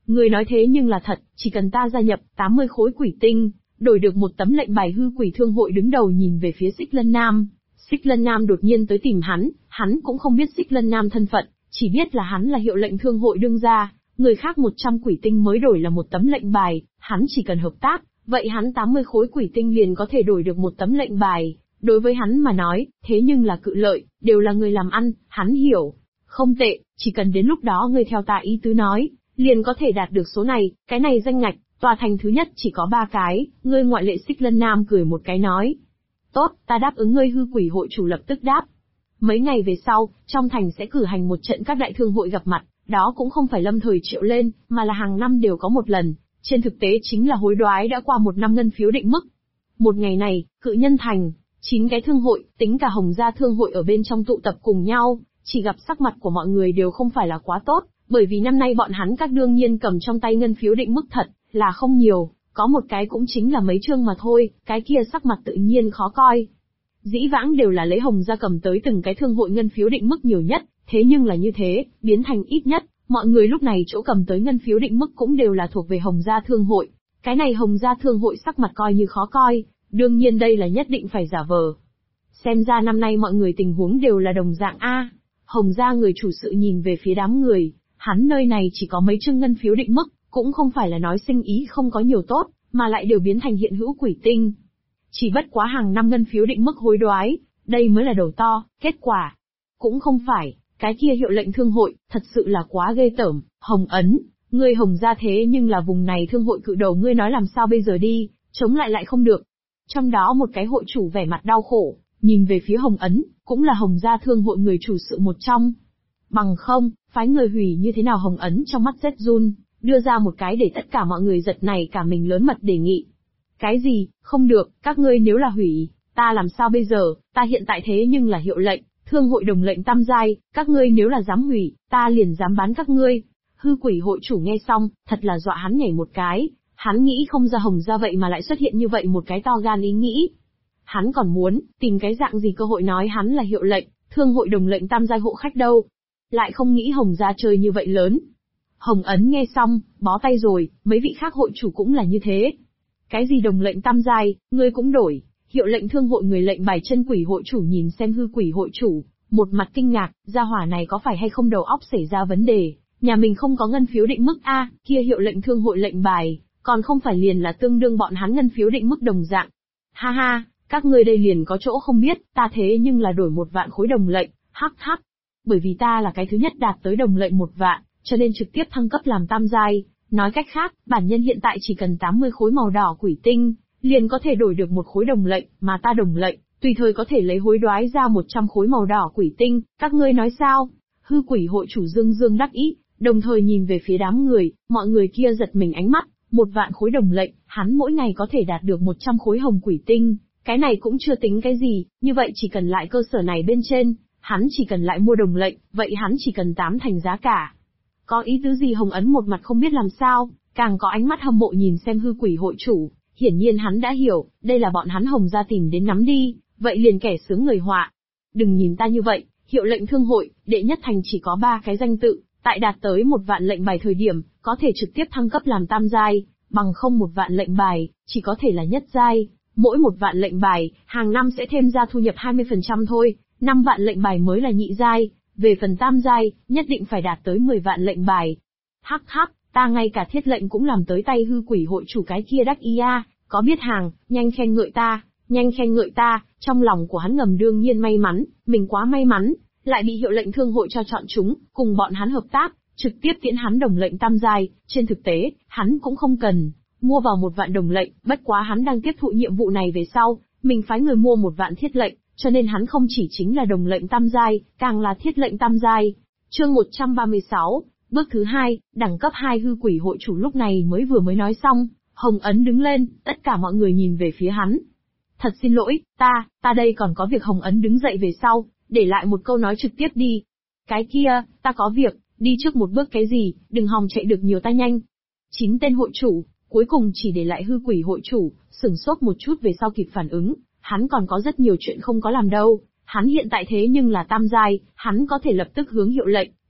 Người nói thế nhưng là thật, chỉ cần ta gia nhập 80 khối quỷ tinh, đổi được một tấm lệnh bài hư quỷ thương hội đứng đầu nhìn về phía Xích Lân Nam. Xích Lân Nam đột nhiên tới tìm hắn cũng không biết Xích Lân Nam thân phận, chỉ biết là hắn là hiệu lệnh thương hội đương gia, người khác 100 quỷ tinh mới đổi là một tấm lệnh bài, hắn chỉ cần hợp tác, vậy hắn 80 khối quỷ tinh liền có thể đổi được một tấm lệnh bài. Đối với hắn mà nói, thế nhưng là cự lợi, đều là người làm ăn, hắn hiểu. Không tệ, chỉ cần đến lúc đó ngươi theo ta ý tứ nói, liền có thể đạt được số này, cái này danh ngạch, tòa thành thứ nhất chỉ có 3 cái, ngươi ngoại lệ. Xích Lân Nam cười một cái nói. Tốt, ta đáp ứng ngươi. Hư quỷ hội chủ lập tức đáp. Mấy ngày về sau, trong thành sẽ cử hành một trận các đại thương hội gặp mặt, đó cũng không phải lâm thời triệu lên, mà là hàng năm đều có một lần, trên thực tế chính là hối đoái đã qua một năm ngân phiếu định mức. Một ngày này, Cự Nhân Thành, 9 cái thương hội, tính cả Hồng Gia thương hội ở bên trong tụ tập cùng nhau, chỉ gặp sắc mặt của mọi người đều không phải là quá tốt, bởi vì năm nay bọn hắn các đương nhiên cầm trong tay ngân phiếu định mức thật là không nhiều, có một cái cũng chính là mấy chương mà thôi, cái kia sắc mặt tự nhiên khó coi. Dĩ vãng đều là lấy Hồng Gia cầm tới từng cái thương hội ngân phiếu định mức nhiều nhất, thế nhưng là như thế, biến thành ít nhất, mọi người lúc này chỗ cầm tới ngân phiếu định mức cũng đều là thuộc về Hồng Gia thương hội. Cái này Hồng Gia thương hội sắc mặt coi như khó coi, đương nhiên đây là nhất định phải giả vờ. Xem ra năm nay mọi người tình huống đều là đồng dạng a. Hồng Gia người chủ sự nhìn về phía đám người, hắn nơi này chỉ có mấy chương ngân phiếu định mức, cũng không phải là nói sinh ý không có nhiều tốt, mà lại đều biến thành hiện hữu quỷ tinh. Chỉ bất quá hàng năm ngân phiếu định mức hối đoái, đây mới là đầu to, kết quả. Cũng không phải, cái kia hiệu lệnh thương hội, thật sự là quá ghê tởm. Hồng Ấn, ngươi Hồng Gia thế nhưng là vùng này thương hội cự đầu, ngươi nói làm sao bây giờ đi, chống lại không được. Trong đó một cái hội chủ vẻ mặt đau khổ, nhìn về phía Hồng Ấn, cũng là Hồng Gia thương hội người chủ sự một trong. Bằng không, phái người hủy như thế nào? Hồng Ấn trong mắt rét run, đưa ra một cái để tất cả mọi người giật này cả mình lớn mật đề nghị. Cái gì? Không được, các ngươi nếu là hủy, ta làm sao bây giờ? Ta hiện tại thế nhưng là hiệu lệnh, thương hội đồng lệnh tam giai, các ngươi nếu là dám hủy, ta liền dám bán các ngươi. Hư quỷ hội chủ nghe xong, thật là dọa hắn nhảy một cái, hắn nghĩ không ra Hồng Gia vậy mà lại xuất hiện như vậy một cái to gan ý nghĩ. Hắn còn muốn, tìm cái dạng gì cơ hội nói hắn là hiệu lệnh, thương hội đồng lệnh tam giai hộ khách đâu. Lại không nghĩ Hồng Gia chơi như vậy lớn. Hồng Ấn nghe xong, bó tay rồi, mấy vị khác hội chủ cũng là như thế. Cái gì đồng lệnh tam giai, ngươi cũng đổi, hiệu lệnh thương hội người lệnh bài chân quỷ hội chủ nhìn xem hư quỷ hội chủ, một mặt kinh ngạc, gia hỏa này có phải hay không đầu óc xảy ra vấn đề, nhà mình không có ngân phiếu định mức a, kia hiệu lệnh thương hội lệnh bài, còn không phải liền là tương đương bọn hắn ngân phiếu định mức đồng dạng. Ha ha, các ngươi đây liền có chỗ không biết, ta thế nhưng là đổi 1 vạn khối đồng lệnh, hắc hắc. Bởi vì ta là cái thứ nhất đạt tới đồng lệnh 1 vạn, cho nên trực tiếp thăng cấp làm tam giai. Nói cách khác, bản nhân hiện tại chỉ cần 80 khối màu đỏ quỷ tinh, liền có thể đổi được 1 khối đồng lệnh, mà ta đồng lệnh, tùy thời có thể lấy hối đoái ra 100 khối màu đỏ quỷ tinh, các ngươi nói sao? Hư quỷ hội chủ dương dương đắc ý, đồng thời nhìn về phía đám người, mọi người kia giật mình ánh mắt, 1 vạn khối đồng lệnh, hắn mỗi ngày có thể đạt được 100 khối hồng quỷ tinh, cái này cũng chưa tính cái gì, như vậy chỉ cần lại cơ sở này bên trên, hắn chỉ cần lại mua đồng lệnh, vậy hắn chỉ cần 8 thành giá cả. Có ý tứ gì? Hồng Ấn một mặt không biết làm sao, càng có ánh mắt hâm mộ nhìn xem hư quỷ hội chủ, hiển nhiên hắn đã hiểu, đây là bọn hắn Hồng Gia tìm đến nắm đi, vậy liền kẻ sướng người họa. Đừng nhìn ta như vậy, hiệu lệnh thương hội, đệ nhất thành chỉ có 3 cái danh tự, tại đạt tới 1 vạn lệnh bài thời điểm, có thể trực tiếp thăng cấp làm tam giai, bằng không 1 vạn lệnh bài, chỉ có thể là nhất giai, mỗi 1 vạn lệnh bài, hàng năm sẽ thêm ra thu nhập 20% thôi, 5 vạn lệnh bài mới là nhị giai. Về phần tam giai, nhất định phải đạt tới 10 vạn lệnh bài. Hắc hắc, ta ngay cả thiết lệnh cũng làm tới tay. Hư quỷ hội chủ cái kia đắc ý a, có biết hàng, nhanh khen ngợi ta, nhanh khen ngợi ta. Trong lòng của hắn ngầm đương nhiên may mắn, mình quá may mắn, lại bị hiệu lệnh thương hội cho chọn chúng, cùng bọn hắn hợp tác, trực tiếp tiễn hắn đồng lệnh tam giai. Trên thực tế, hắn cũng không cần mua vào 1 vạn đồng lệnh, bất quá hắn đang tiếp thụ nhiệm vụ này về sau, mình phái người mua 1 vạn thiết lệnh. Cho nên hắn không chỉ chính là đồng lệnh tam giai, càng là thiết lệnh tam giai. Chương 136, bước thứ 2, đẳng cấp 2. Hư quỷ hội chủ lúc này mới nói xong, Hồng Ấn đứng lên, tất cả mọi người nhìn về phía hắn. Thật xin lỗi, ta đây còn có việc. Hồng Ấn đứng dậy về sau, để lại một câu nói trực tiếp đi. Cái kia, ta có việc, đi trước một bước. Cái gì, đừng hòng chạy được nhiều, ta nhanh. 9 tên hội chủ, cuối cùng chỉ để lại hư quỷ hội chủ, sửng sốt một chút về sau kịp phản ứng. Hắn còn có rất nhiều chuyện không có làm đâu, hắn hiện tại thế nhưng là tam giai, hắn có thể lập tức hướng hiệu lệnh,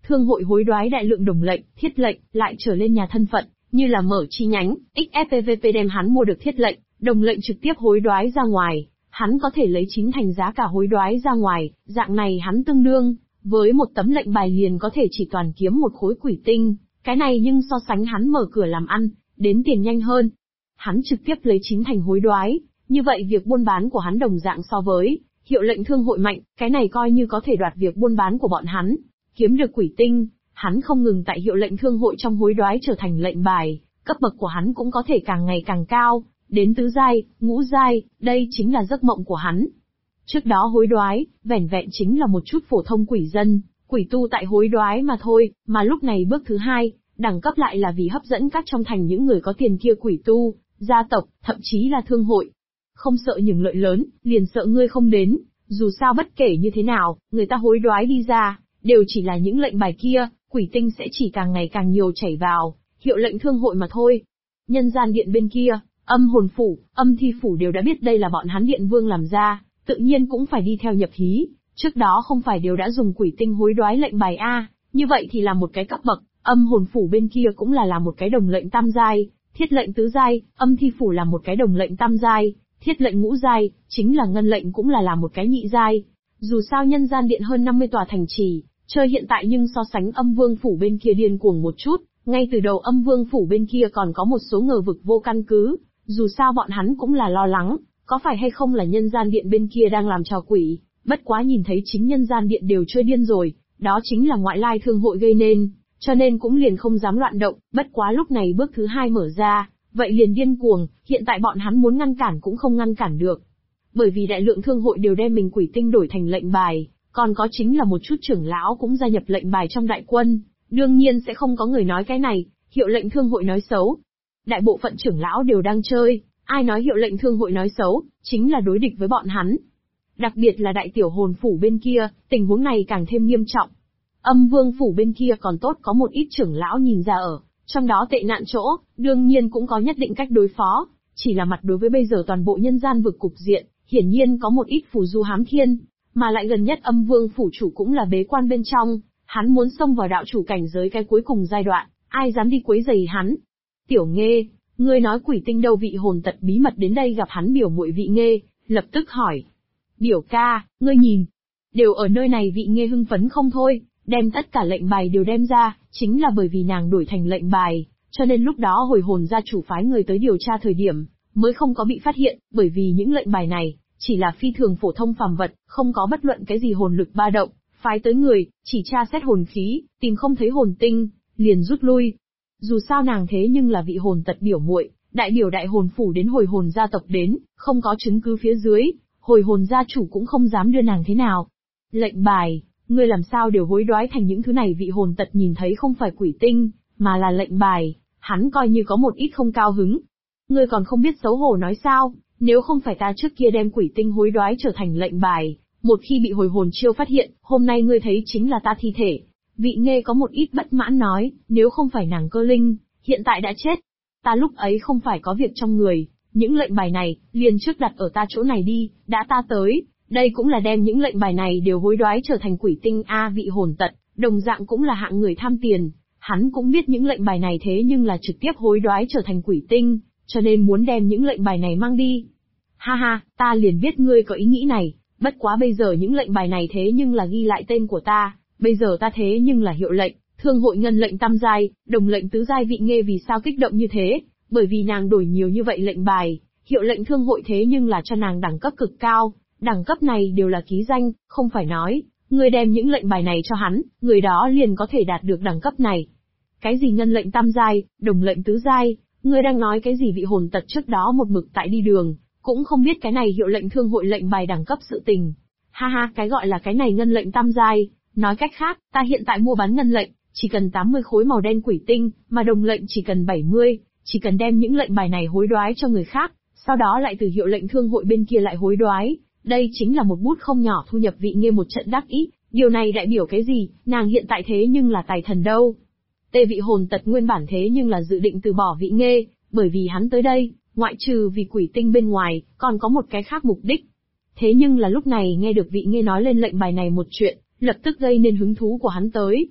Thương hội hối đoái đại lượng đồng lệnh, thiết lệnh, lại trở lên nhà thân phận, như là mở chi nhánh, XFPVP đem hắn mua được thiết lệnh, đồng lệnh trực tiếp hối đoái ra ngoài, hắn có thể lấy chính thành giá cả hối đoái ra ngoài, dạng này hắn tương đương với một tấm lệnh bài liền có thể chỉ toàn kiếm một khối quỷ tinh, cái này nhưng so sánh hắn mở cửa làm ăn, đến tiền nhanh hơn. Hắn trực tiếp lấy chính thành hối đoái, như vậy việc buôn bán của hắn đồng dạng so với hiệu lệnh thương hội mạnh, cái này coi như có thể đoạt việc buôn bán của bọn hắn, kiếm được quỷ tinh, hắn không ngừng tại hiệu lệnh thương hội trong hối đoái trở thành lệnh bài, cấp bậc của hắn cũng có thể càng ngày càng cao, đến tứ giai, ngũ giai, đây chính là giấc mộng của hắn. Trước đó hối đoái, vẻn vẹn chính là một chút phổ thông quỷ dân, quỷ tu tại hối đoái mà thôi, mà lúc này bước thứ hai, đẳng cấp lại là vì hấp dẫn các trong thành những người có tiền kia quỷ tu, gia tộc, thậm chí là thương hội. Không sợ những lợi lớn, liền sợ ngươi không đến, dù sao bất kể như thế nào, người ta hối đoái đi ra, đều chỉ là những lệnh bài kia, quỷ tinh sẽ chỉ càng ngày càng nhiều chảy vào, hiệu lệnh thương hội mà thôi. Nhân gian điện bên kia, âm hồn phủ, âm thi phủ đều đã biết đây là bọn hắn điện vương làm ra, tự nhiên cũng phải đi theo nhập hí, trước đó không phải đều đã dùng quỷ tinh hối đoái lệnh bài A, như vậy thì là một cái cấp bậc, âm hồn phủ bên kia cũng là một cái đồng lệnh tam giai, thiết lệnh tứ giai, âm thi phủ là một cái đồng lệnh tam giai, thiết lệnh ngũ giai, chính là ngân lệnh cũng là một cái nhị giai. Dù sao nhân gian điện hơn 50 tòa thành trì, chơi hiện tại nhưng so sánh âm vương phủ bên kia điên cuồng một chút, ngay từ đầu âm vương phủ bên kia còn có một số ngờ vực vô căn cứ, dù sao bọn hắn cũng là lo lắng, có phải hay không là nhân gian điện bên kia đang làm trò quỷ, bất quá nhìn thấy chính nhân gian điện đều chơi điên rồi, đó chính là ngoại lai thương hội gây nên, cho nên cũng liền không dám loạn động, bất quá lúc này bước thứ hai mở ra, vậy liền điên cuồng, hiện tại bọn hắn muốn ngăn cản cũng không ngăn cản được. Bởi vì đại lượng thương hội đều đem mình quỷ tinh đổi thành lệnh bài, còn có chính là một chút trưởng lão cũng gia nhập lệnh bài trong đại quân, đương nhiên sẽ không có người nói cái này, hiệu lệnh thương hội nói xấu. Đại bộ phận trưởng lão đều đang chơi, ai nói hiệu lệnh thương hội nói xấu, chính là đối địch với bọn hắn. Đặc biệt là đại tiểu hồn phủ bên kia, tình huống này càng thêm nghiêm trọng. Âm vương phủ bên kia còn tốt có một ít trưởng lão nhìn ra ở, trong đó tệ nạn chỗ, đương nhiên cũng có nhất định cách đối phó, chỉ là mặt đối với bây giờ toàn bộ nhân gian vực cục diện, hiển nhiên có một ít phù du hám thiên, mà lại gần nhất âm vương phủ chủ cũng là bế quan bên trong, hắn muốn xông vào đạo chủ cảnh giới cái cuối cùng giai đoạn, ai dám đi quấy rầy hắn. Tiểu Nghê, ngươi nói quỷ tinh đâu? Vị hồn tật bí mật đến đây gặp hắn biểu muội Vị Nghê, lập tức hỏi. Biểu ca, ngươi nhìn, đều ở nơi này. Vị Nghê hưng phấn không thôi, đem tất cả lệnh bài đều đem ra, chính là bởi vì nàng đổi thành lệnh bài, cho nên lúc đó hồi hồn gia chủ phái người tới điều tra thời điểm, mới không có bị phát hiện, bởi vì những lệnh bài này, chỉ là phi thường phổ thông phàm vật, không có bất luận cái gì hồn lực ba động, phái tới người, chỉ tra xét hồn khí, tìm không thấy hồn tinh, liền rút lui. Dù sao nàng thế nhưng là vị hồn tật biểu muội, đại biểu đại hồn phủ đến hồi hồn gia tộc đến, không có chứng cứ phía dưới, hồi hồn gia chủ cũng không dám đưa nàng thế nào. Lệnh bài, ngươi làm sao đều hối đoái thành những thứ này? Vị hồn tật nhìn thấy không phải quỷ tinh, mà là lệnh bài, hắn coi như có một ít không cao hứng. Ngươi còn không biết xấu hổ nói sao, nếu không phải ta trước kia đem quỷ tinh hối đoái trở thành lệnh bài, một khi bị hồi hồn chiêu phát hiện, hôm nay ngươi thấy chính là ta thi thể. Vị Nghê có một ít bất mãn nói, nếu không phải nàng Cơ Linh, hiện tại đã chết. Ta lúc ấy không phải có việc trong người, những lệnh bài này, liền trước đặt ở ta chỗ này đi, đã ta tới, đây cũng là đem những lệnh bài này đều hối đoái trở thành quỷ tinh. Vị hồn tật, đồng dạng cũng là hạng người tham tiền, hắn cũng biết những lệnh bài này thế nhưng là trực tiếp hối đoái trở thành quỷ tinh, cho nên muốn đem những lệnh bài này mang đi. Ha ha, ta liền biết ngươi có ý nghĩ này, bất quá bây giờ những lệnh bài này thế nhưng là ghi lại tên của ta, bây giờ ta thế nhưng là hiệu lệnh, thương hội ngân lệnh tam giai, đồng lệnh tứ giai. Vị Nghê vì sao kích động như thế? Bởi vì nàng đổi nhiều như vậy lệnh bài, hiệu lệnh thương hội thế nhưng là cho nàng đẳng cấp cực cao, đẳng cấp này đều là ký danh, không phải nói, ngươi đem những lệnh bài này cho hắn, người đó liền có thể đạt được đẳng cấp này. Cái gì ngân lệnh tam giai, đồng lệnh tứ giai, ngươi đang nói cái gì? Vị hồn tật trước đó một mực tại đi đường, cũng không biết cái này hiệu lệnh thương hội lệnh bài đẳng cấp sự tình. Ha ha, cái gọi là cái này ngân lệnh tam giai, nói cách khác, ta hiện tại mua bán ngân lệnh, chỉ cần 80 khối màu đen quỷ tinh, mà đồng lệnh chỉ cần 70, chỉ cần đem những lệnh bài này hối đoái cho người khác, sau đó lại từ hiệu lệnh thương hội bên kia lại hối đoái, đây chính là một bút không nhỏ thu nhập. Vị Nghê một trận đắc ý, điều này đại biểu cái gì? Nàng hiện tại thế nhưng là tài thần đâu. Tê vị hồn tật nguyên bản thế nhưng là dự định từ bỏ Vị Nghê, bởi vì hắn tới đây, ngoại trừ vì quỷ tinh bên ngoài, còn có một cái khác mục đích. Thế nhưng là lúc này nghe được Vị Nghê nói lên lệnh bài này một chuyện, lập tức gây nên hứng thú của hắn tới.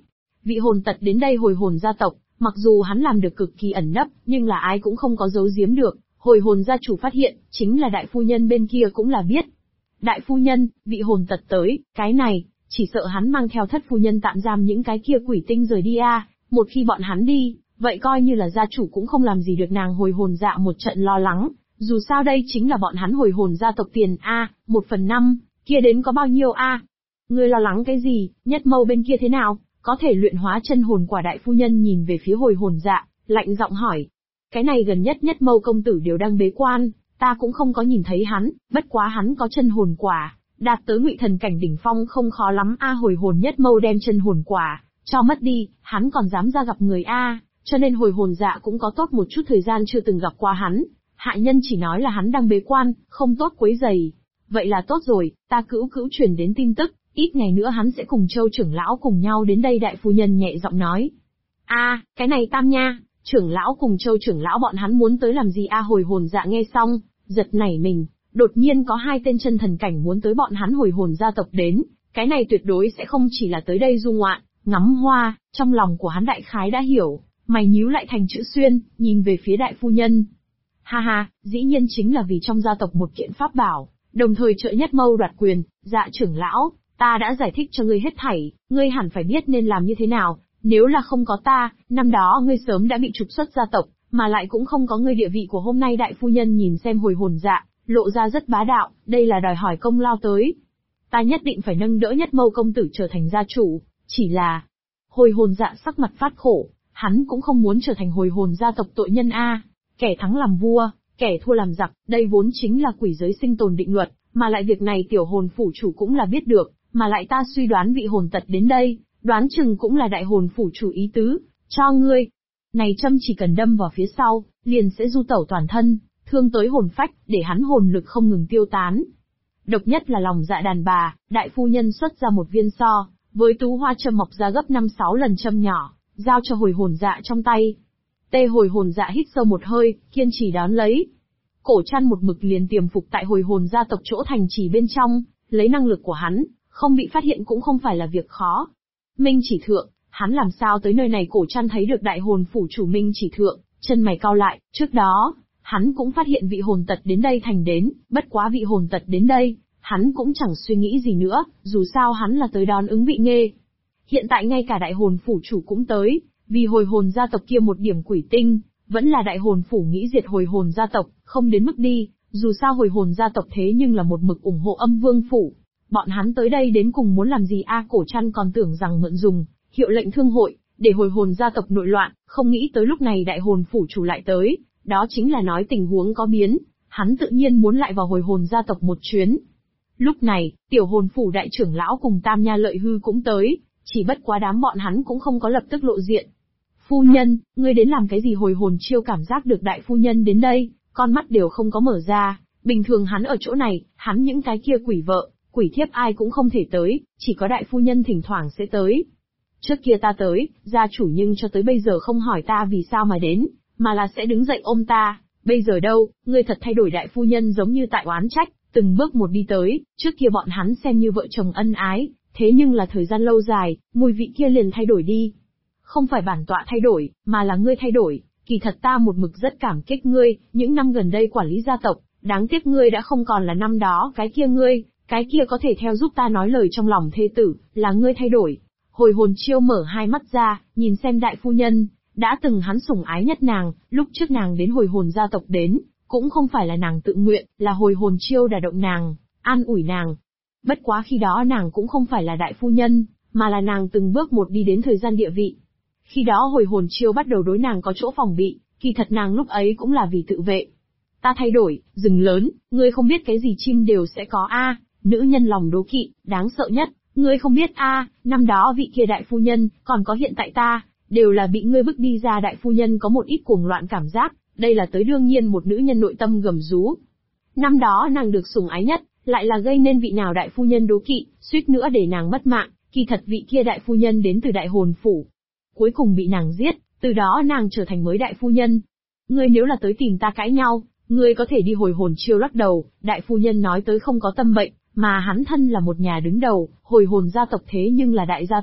Vị hồn tật đến đây hồi hồn gia tộc, mặc dù hắn làm được cực kỳ ẩn nấp, nhưng là ai cũng không có giấu giếm được. Hồi hồn gia chủ phát hiện, chính là đại phu nhân bên kia cũng là biết. Đại phu nhân, vị hồn tật tới, cái này, chỉ sợ hắn mang theo thất phu nhân tạm giam những cái kia quỷ tinh rời đi a. Một khi bọn hắn đi, vậy coi như là gia chủ cũng không làm gì được nàng hồi hồn dạ một trận lo lắng. Dù sao đây chính là bọn hắn hồi hồn gia tộc tiền a, 1/5, kia đến có bao nhiêu a? Ngươi lo lắng cái gì, Nhất Mâu bên kia thế nào, có thể luyện hóa chân hồn quả? Đại phu nhân nhìn về phía hồi hồn dạ, lạnh giọng hỏi. Cái này gần nhất Nhất Mâu công tử đều đang bế quan, ta cũng không có nhìn thấy hắn, bất quá hắn có chân hồn quả, đạt tới ngụy thần cảnh đỉnh phong không khó lắm a. Hồi hồn Nhất Mâu đem chân hồn quả cho mất đi, hắn còn dám ra gặp người a, cho nên hồi hồn dạ cũng có tốt một chút thời gian chưa từng gặp qua hắn. Hạ nhân chỉ nói là hắn đang bế quan, không tốt quấy rầy. Vậy là tốt rồi, ta cữu truyền đến tin tức, ít ngày nữa hắn sẽ cùng Châu trưởng lão cùng nhau đến đây. Đại phu nhân nhẹ giọng nói. A, cái này Tam nha, trưởng lão cùng Châu trưởng lão bọn hắn muốn tới làm gì a? Hồi hồn dạ nghe xong, giật nảy mình, đột nhiên có 2 tên chân thần cảnh muốn tới bọn hắn hồi hồn gia tộc đến, cái này tuyệt đối sẽ không chỉ là tới đây du ngoạn, ngắm hoa. Trong lòng của hắn đại khái đã hiểu, mày nhíu lại thành chữ xuyên, nhìn về phía đại phu nhân. Ha ha, dĩ nhiên chính là vì trong gia tộc một kiện pháp bảo, đồng thời trợ Nhất Mâu đoạt quyền. Dạ trưởng lão, ta đã giải thích cho ngươi hết thảy, ngươi hẳn phải biết nên làm như thế nào, nếu là không có ta, năm đó ngươi sớm đã bị trục xuất gia tộc, mà lại cũng không có ngươi địa vị của hôm nay. Đại phu nhân nhìn xem hồi hồn dạ, lộ ra rất bá đạo, đây là đòi hỏi công lao tới. Ta nhất định phải nâng đỡ Nhất Mâu công tử trở thành gia chủ, chỉ là... Hồi hồn dạ sắc mặt phát khổ, hắn cũng không muốn trở thành hồi hồn gia tộc tội nhân a. Kẻ thắng làm vua, kẻ thua làm giặc, đây vốn chính là quỷ giới sinh tồn định luật, mà lại việc này tiểu hồn phủ chủ cũng là biết được, mà lại ta suy đoán vị hồn tật đến đây, đoán chừng cũng là đại hồn phủ chủ ý tứ, cho ngươi. Này châm chỉ cần đâm vào phía sau, liền sẽ du tẩu toàn thân, thương tới hồn phách, để hắn hồn lực không ngừng tiêu tán. Độc nhất là lòng dạ đàn bà, đại phu nhân xuất ra một viên so, với tú hoa châm mọc ra gấp 5-6 lần châm nhỏ, giao cho hồi hồn dạ trong tay. Tê hồi hồn dạ hít sâu một hơi, kiên trì đón lấy. Cổ chăn một mực liền tiềm phục tại hồi hồn gia tộc chỗ thành trì bên trong, lấy năng lực của hắn, không bị phát hiện cũng không phải là việc khó. Minh chỉ thượng, hắn làm sao tới nơi này? Cổ chăn thấy được đại hồn phủ chủ Minh chỉ thượng, chân mày cau lại, trước đó, hắn cũng phát hiện vị hồn tật đến đây thành đến, bất quá vị hồn tật đến đây, hắn cũng chẳng suy nghĩ gì nữa, dù sao hắn là tới đón ứng vị nghê. Hiện tại ngay cả đại hồn phủ chủ cũng tới, vì hồi hồn gia tộc kia một điểm quỷ tinh, vẫn là đại hồn phủ nghĩ diệt hồi hồn gia tộc, không đến mức đi, dù sao hồi hồn gia tộc thế nhưng là một mực ủng hộ Âm Vương phủ. Bọn hắn tới đây đến cùng muốn làm gì a? Cổ chăn còn tưởng rằng mượn dùng hiệu lệnh thương hội, để hồi hồn gia tộc nội loạn, không nghĩ tới lúc này đại hồn phủ chủ lại tới, đó chính là nói tình huống có biến, hắn tự nhiên muốn lại vào hồi hồn gia tộc một chuyến. Lúc này, tiểu hồn phủ đại trưởng lão cùng Tam Nha Lợi Hư cũng tới, chỉ bất quá đám bọn hắn cũng không có lập tức lộ diện. Phu nhân, ngươi đến làm cái gì? Hồi hồn chiêu cảm giác được đại phu nhân đến đây, con mắt đều không có mở ra, bình thường hắn ở chỗ này, hắn những cái kia quỷ vợ, quỷ thiếp ai cũng không thể tới, chỉ có đại phu nhân thỉnh thoảng sẽ tới. Trước kia ta tới, gia chủ nhưng cho tới bây giờ không hỏi ta vì sao mà đến, mà là sẽ đứng dậy ôm ta, bây giờ đâu, ngươi thật thay đổi. Đại phu nhân giống như tại oán trách, từng bước một đi tới, trước kia bọn hắn xem như vợ chồng ân ái, thế nhưng là thời gian lâu dài, mùi vị kia liền thay đổi đi. Không phải bản tọa thay đổi, mà là ngươi thay đổi, kỳ thật ta một mực rất cảm kích ngươi, những năm gần đây quản lý gia tộc, đáng tiếc ngươi đã không còn là năm đó cái kia ngươi, cái kia có thể theo giúp ta nói lời trong lòng thê tử, là ngươi thay đổi. Hồi hồn chiêu mở hai mắt ra, nhìn xem đại phu nhân, đã từng hắn sủng ái nhất nàng, lúc trước nàng đến hồi hồn gia tộc đến, cũng không phải là nàng tự nguyện, là hồi hồn chiêu đả động nàng, an ủi nàng. Bất quá khi đó nàng cũng không phải là đại phu nhân, mà là nàng từng bước một đi đến thời gian địa vị. Khi đó hồi hồn chiêu bắt đầu đối nàng có chỗ phòng bị, kỳ thật nàng lúc ấy cũng là vì tự vệ. Ta thay đổi, rừng lớn, ngươi không biết cái gì chim đều sẽ có a, nữ nhân lòng đố kỵ, đáng sợ nhất, ngươi không biết a, năm đó vị kia đại phu nhân, còn có hiện tại ta, đều là bị ngươi bức đi ra. Đại phu nhân có một ít cuồng loạn cảm giác, đây là tới đương nhiên một nữ nhân nội tâm gầm rú. Năm đó nàng được sủng ái nhất, lại là gây nên vị nào đại phu nhân đố kỵ, suýt nữa để nàng mất mạng, kỳ thật vị kia đại phu nhân đến từ đại hồn phủ. Cuối cùng bị nàng giết, từ đó nàng trở thành mới đại phu nhân. Ngươi nếu là tới tìm ta cãi nhau, ngươi có thể đi. Hồi hồn chiêu lắc đầu, đại phu nhân nói tới không có tâm bệnh, mà hắn thân là một nhà đứng đầu, hồi hồn gia tộc thế nhưng là đại gia tộc,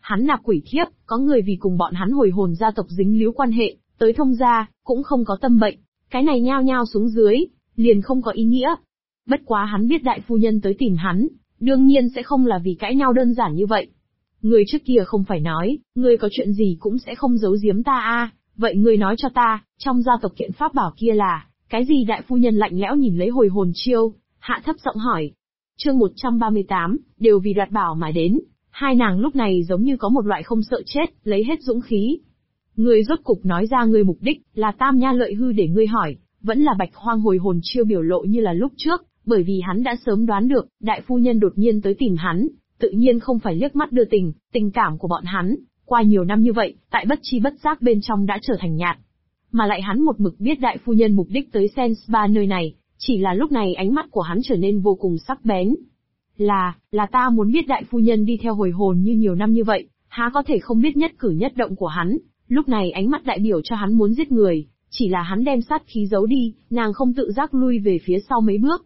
Hắn nạp quỷ thiếp, có người vì cùng bọn hắn hồi hồn gia tộc dính líu quan hệ, tới thông gia, cũng không có tâm bệnh. Cái này nhao nhao xuống dưới, liền không có ý nghĩa. Bất quá hắn biết đại phu nhân tới tìm hắn, đương nhiên sẽ không là vì cãi nhau đơn giản như vậy. Người trước kia không phải nói, ngươi có chuyện gì cũng sẽ không giấu giếm ta a, vậy ngươi nói cho ta, trong gia tộc kiện pháp bảo kia là cái gì? Đại phu nhân lạnh lẽo nhìn lấy hồi hồn chiêu, hạ thấp giọng hỏi. Chương 138, đều vì đoạt bảo mà đến. Hai nàng lúc này giống như có một loại không sợ chết, lấy hết dũng khí. Ngươi rốt cục nói ra ngươi mục đích, là Tam Nha Lợi Hư để ngươi hỏi, vẫn là Bạch Hoang? Hồi hồn chiêu biểu lộ như là lúc trước, bởi vì hắn đã sớm đoán được, đại phu nhân đột nhiên tới tìm hắn, tự nhiên không phải liếc mắt đưa tình, tình cảm của bọn hắn, qua nhiều năm như vậy, tại bất chi bất giác bên trong đã trở thành nhạt. Mà lại hắn một mực biết đại phu nhân mục đích tới Sen Spa nơi này, chỉ là lúc này ánh mắt của hắn trở nên vô cùng sắc bén. Là ta muốn biết đại phu nhân đi theo hồi hồn như nhiều năm như vậy, há có thể không biết nhất cử nhất động của hắn, lúc này ánh mắt đại biểu cho hắn muốn giết người, chỉ là hắn đem sát khí giấu đi, nàng không tự giác lui về phía sau mấy bước.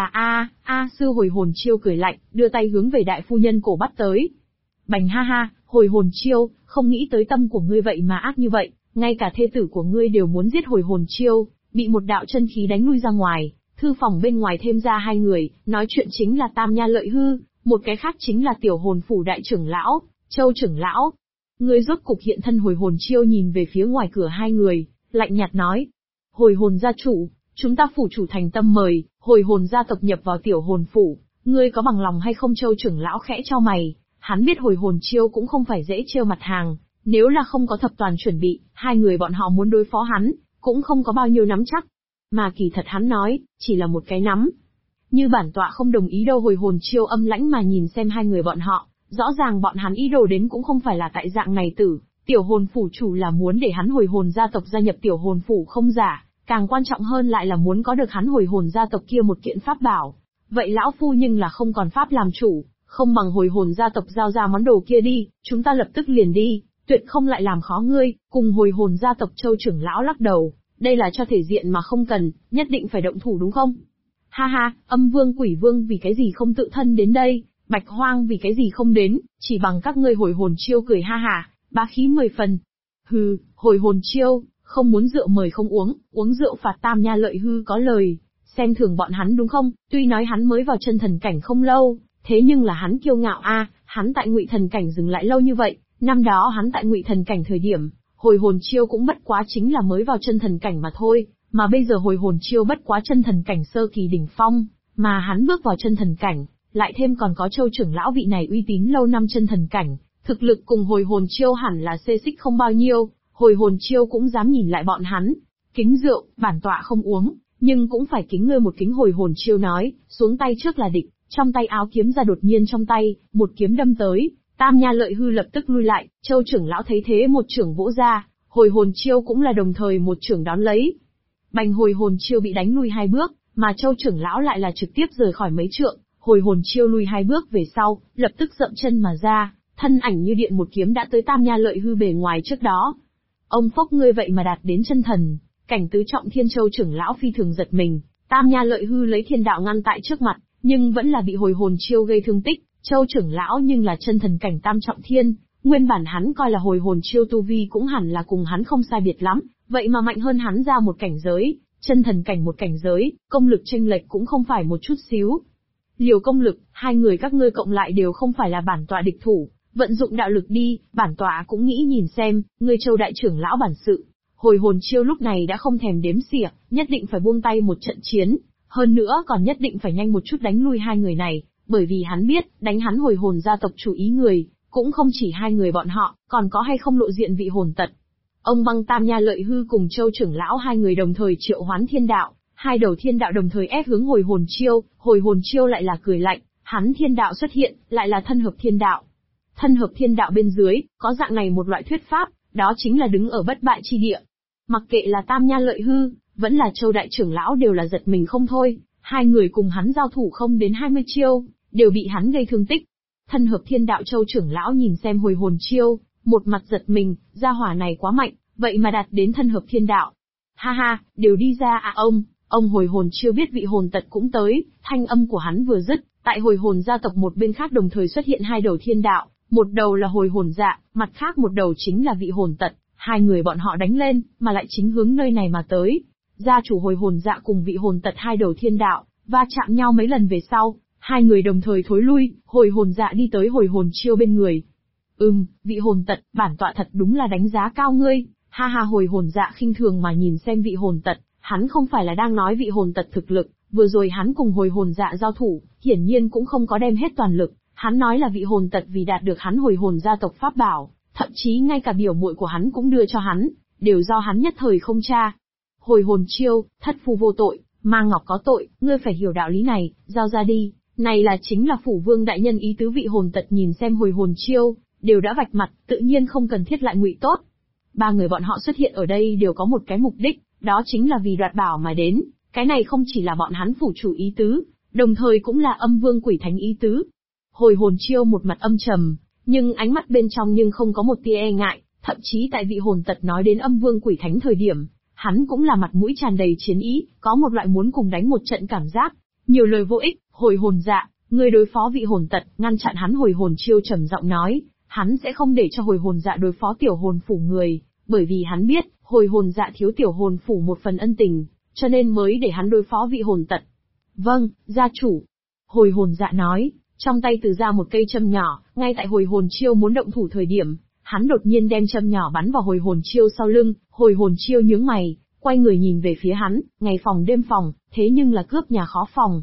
Sư hồi hồn chiêu cười lạnh, đưa tay hướng về đại phu nhân cổ bắt tới. Bành ha ha, hồi hồn chiêu, không nghĩ tới tâm của ngươi vậy mà ác như vậy, ngay cả thê tử của ngươi đều muốn giết. Hồi hồn chiêu, bị một đạo chân khí đánh lui ra ngoài, thư phòng bên ngoài thêm ra hai người, nói chuyện chính là Tam Nha Lợi Hư, một cái khác chính là tiểu hồn phủ đại trưởng lão, Châu trưởng lão. Ngươi rốt cục hiện thân. Hồi hồn chiêu nhìn về phía ngoài cửa hai người, lạnh nhạt nói. Hồi hồn gia chủ, chúng ta phủ chủ thành tâm mời, hồi hồn gia tộc nhập vào tiểu hồn phủ, ngươi có bằng lòng hay không? Châu trưởng lão khẽ chau mày, hắn biết hồi hồn chiêu cũng không phải dễ trêu mặt hàng, nếu là không có thập toàn chuẩn bị, hai người bọn họ muốn đối phó hắn, cũng không có bao nhiêu nắm chắc. Mà kỳ thật hắn nói, chỉ là một cái nắm. Như bản tọa không đồng ý đâu. Hồi hồn chiêu âm lãnh mà nhìn xem hai người bọn họ, rõ ràng bọn hắn ý đồ đến cũng không phải là tại dạng này tử, tiểu hồn phủ chủ là muốn để hắn hồi hồn gia tộc gia nhập tiểu hồn phủ không giả. Càng quan trọng hơn lại là muốn có được hắn hồi hồn gia tộc kia một kiện pháp bảo. Vậy lão phu nhưng là không còn pháp làm chủ, không bằng hồi hồn gia tộc giao ra món đồ kia đi, chúng ta lập tức liền đi, tuyệt không lại làm khó ngươi. Cùng hồi hồn gia tộc. Châu trưởng lão lắc đầu, đây là cho thể diện mà không cần, nhất định phải động thủ đúng không? Ha ha, âm vương quỷ vương vì cái gì không tự thân đến đây, Bạch Hoang vì cái gì không đến, chỉ bằng các ngươi. Hồi hồn chiêu cười ha hả, bá khí 10 phần. Hừ, hồi hồn chiêu, không muốn rượu mời không uống, uống rượu phạt. Tam Nha Lợi Hư có lời, xem thường bọn hắn đúng không? Tuy nói hắn mới vào chân thần cảnh không lâu, thế nhưng là hắn kiêu ngạo a, hắn tại Ngụy Thần cảnh dừng lại lâu như vậy, năm đó hắn tại Ngụy Thần cảnh thời điểm, hồi hồn chiêu cũng bất quá chính là mới vào chân thần cảnh mà thôi, mà bây giờ hồi hồn chiêu bất quá chân thần cảnh sơ kỳ đỉnh phong, mà hắn bước vào chân thần cảnh, lại thêm còn có Châu trưởng lão vị này uy tín lâu năm chân thần cảnh, thực lực cùng hồi hồn chiêu hẳn là xê xích không bao nhiêu. Hồi hồn chiêu cũng dám nhìn lại bọn hắn. Kính rượu, bản tọa không uống, nhưng cũng phải kính ngươi một kính. Hồi hồn chiêu nói, xuống tay trước là địch, trong tay áo kiếm ra, đột nhiên trong tay, một kiếm đâm tới. Tam Nha Lợi Hư lập tức lui lại, Châu trưởng lão thấy thế một chưởng vỗ ra, hồi hồn chiêu cũng là đồng thời một chưởng đón lấy. Bành, hồi hồn chiêu bị đánh lui hai bước, mà Châu trưởng lão lại là trực tiếp rời khỏi mấy trượng. Hồi hồn chiêu lui hai bước về sau, lập tức dậm chân mà ra, thân ảnh như điện một kiếm đã tới Tam Nha Lợi Hư bề ngoài trước đó. Ông phốc, ngươi vậy mà đạt đến chân thần cảnh tứ trọng thiên. Châu trưởng lão phi thường giật mình, Tam Nha Lợi Hư lấy thiên đạo ngăn tại trước mặt, nhưng vẫn là bị hồi hồn chiêu gây thương tích. Châu trưởng lão nhưng là chân thần cảnh tam trọng thiên, nguyên bản hắn coi là hồi hồn chiêu tu vi cũng hẳn là cùng hắn không sai biệt lắm, vậy mà mạnh hơn hắn ra một cảnh giới, chân thần cảnh một cảnh giới, công lực chênh lệch cũng không phải một chút xíu. Liều công lực, hai người các ngươi cộng lại đều không phải là bản tọa địch thủ. Vận dụng đạo lực đi, bản tọa cũng nghĩ nhìn xem, ngươi Châu đại trưởng lão bản sự. Hồi hồn chiêu lúc này đã không thèm đếm xỉa, nhất định phải buông tay một trận chiến, hơn nữa còn nhất định phải nhanh một chút đánh lui hai người này, bởi vì hắn biết, đánh hắn hồi hồn gia tộc chủ ý người, cũng không chỉ hai người bọn họ, còn có hay không lộ diện vị hồn tật. Ông băng Tam Nha Lợi Hư cùng Châu trưởng lão hai người đồng thời triệu hoán thiên đạo, hai đầu thiên đạo đồng thời ép hướng hồi hồn chiêu lại là cười lạnh, hắn thiên đạo xuất hiện, lại là thân hợp thiên đạo. Thân hợp thiên đạo bên dưới, có dạng này một loại thuyết pháp, đó chính là đứng ở bất bại chi địa. Mặc kệ là Tam Nha Lợi Hư, vẫn là Châu đại trưởng lão đều là giật mình không thôi, hai người cùng hắn giao thủ không đến 20 chiêu, đều bị hắn gây thương tích. Thân hợp thiên đạo. Châu trưởng lão nhìn xem hồi hồn chiêu, một mặt giật mình, gia hỏa này quá mạnh, vậy mà đạt đến thân hợp thiên đạo. Ha ha, đều đi ra à ông hồi hồn chiêu biết vị hồn tật cũng tới, thanh âm của hắn vừa dứt, tại hồi hồn gia tộc một bên khác đồng thời xuất hiện hai đầu thiên đạo, Một đầu là hồi hồn dạ, mặt khác một đầu chính là vị hồn tật, hai người bọn họ đánh lên, mà lại chính hướng nơi này mà tới. Gia chủ hồi hồn dạ cùng vị hồn tật hai đầu thiên đạo, va chạm nhau mấy lần về sau, hai người đồng thời thối lui, hồi hồn dạ đi tới hồi hồn chiêu bên người. Vị hồn tật, bản tọa thật đúng là đánh giá cao ngươi, ha ha. Hồi hồn dạ khinh thường mà nhìn xem vị hồn tật, hắn không phải là đang nói vị hồn tật thực lực, vừa rồi hắn cùng hồi hồn dạ giao thủ, hiển nhiên cũng không có đem hết toàn lực, hắn nói là vị hồn tật vì đạt được hắn hồi hồn gia tộc pháp bảo, thậm chí ngay cả biểu muội của hắn cũng đưa cho hắn, đều do hắn nhất thời không tra. Hồi hồn chiêu, thất phu vô tội, ma ngọc có tội, ngươi phải hiểu đạo lý này, giao ra đi. Này là chính là phủ vương đại nhân ý tứ. Vị hồn tật nhìn xem hồi hồn chiêu, đều đã vạch mặt, tự nhiên không cần thiết lại ngụy tốt. Ba người bọn họ xuất hiện ở đây đều có một cái mục đích, đó chính là vì đoạt bảo mà đến, cái này không chỉ là bọn hắn phủ chủ ý tứ, đồng thời cũng là âm vương quỷ thánh ý tứ. Hồi hồn chiêu một mặt âm trầm, nhưng ánh mắt bên trong nhưng không có một tia e ngại, thậm chí tại vị hồn tật nói đến âm vương quỷ thánh thời điểm, hắn cũng là mặt mũi tràn đầy chiến ý, có một loại muốn cùng đánh một trận cảm giác. Nhiều lời vô ích, hồi hồn dạ, người đối phó vị hồn tật, ngăn chặn hắn. Hồi hồn chiêu trầm giọng nói, hắn sẽ không để cho hồi hồn dạ đối phó tiểu hồn phủ người, bởi vì hắn biết, hồi hồn dạ thiếu tiểu hồn phủ một phần ân tình, cho nên mới để hắn đối phó vị hồn tật. Vâng, gia chủ. Hồi hồn dạ nói, trong tay từ ra một cây châm nhỏ, ngay tại hồi hồn chiêu muốn động thủ thời điểm, hắn đột nhiên đem châm nhỏ bắn vào hồi hồn chiêu sau lưng. Hồi hồn chiêu nhướng mày, quay người nhìn về phía hắn, ngày phòng đêm phòng, thế nhưng là cướp nhà khó phòng.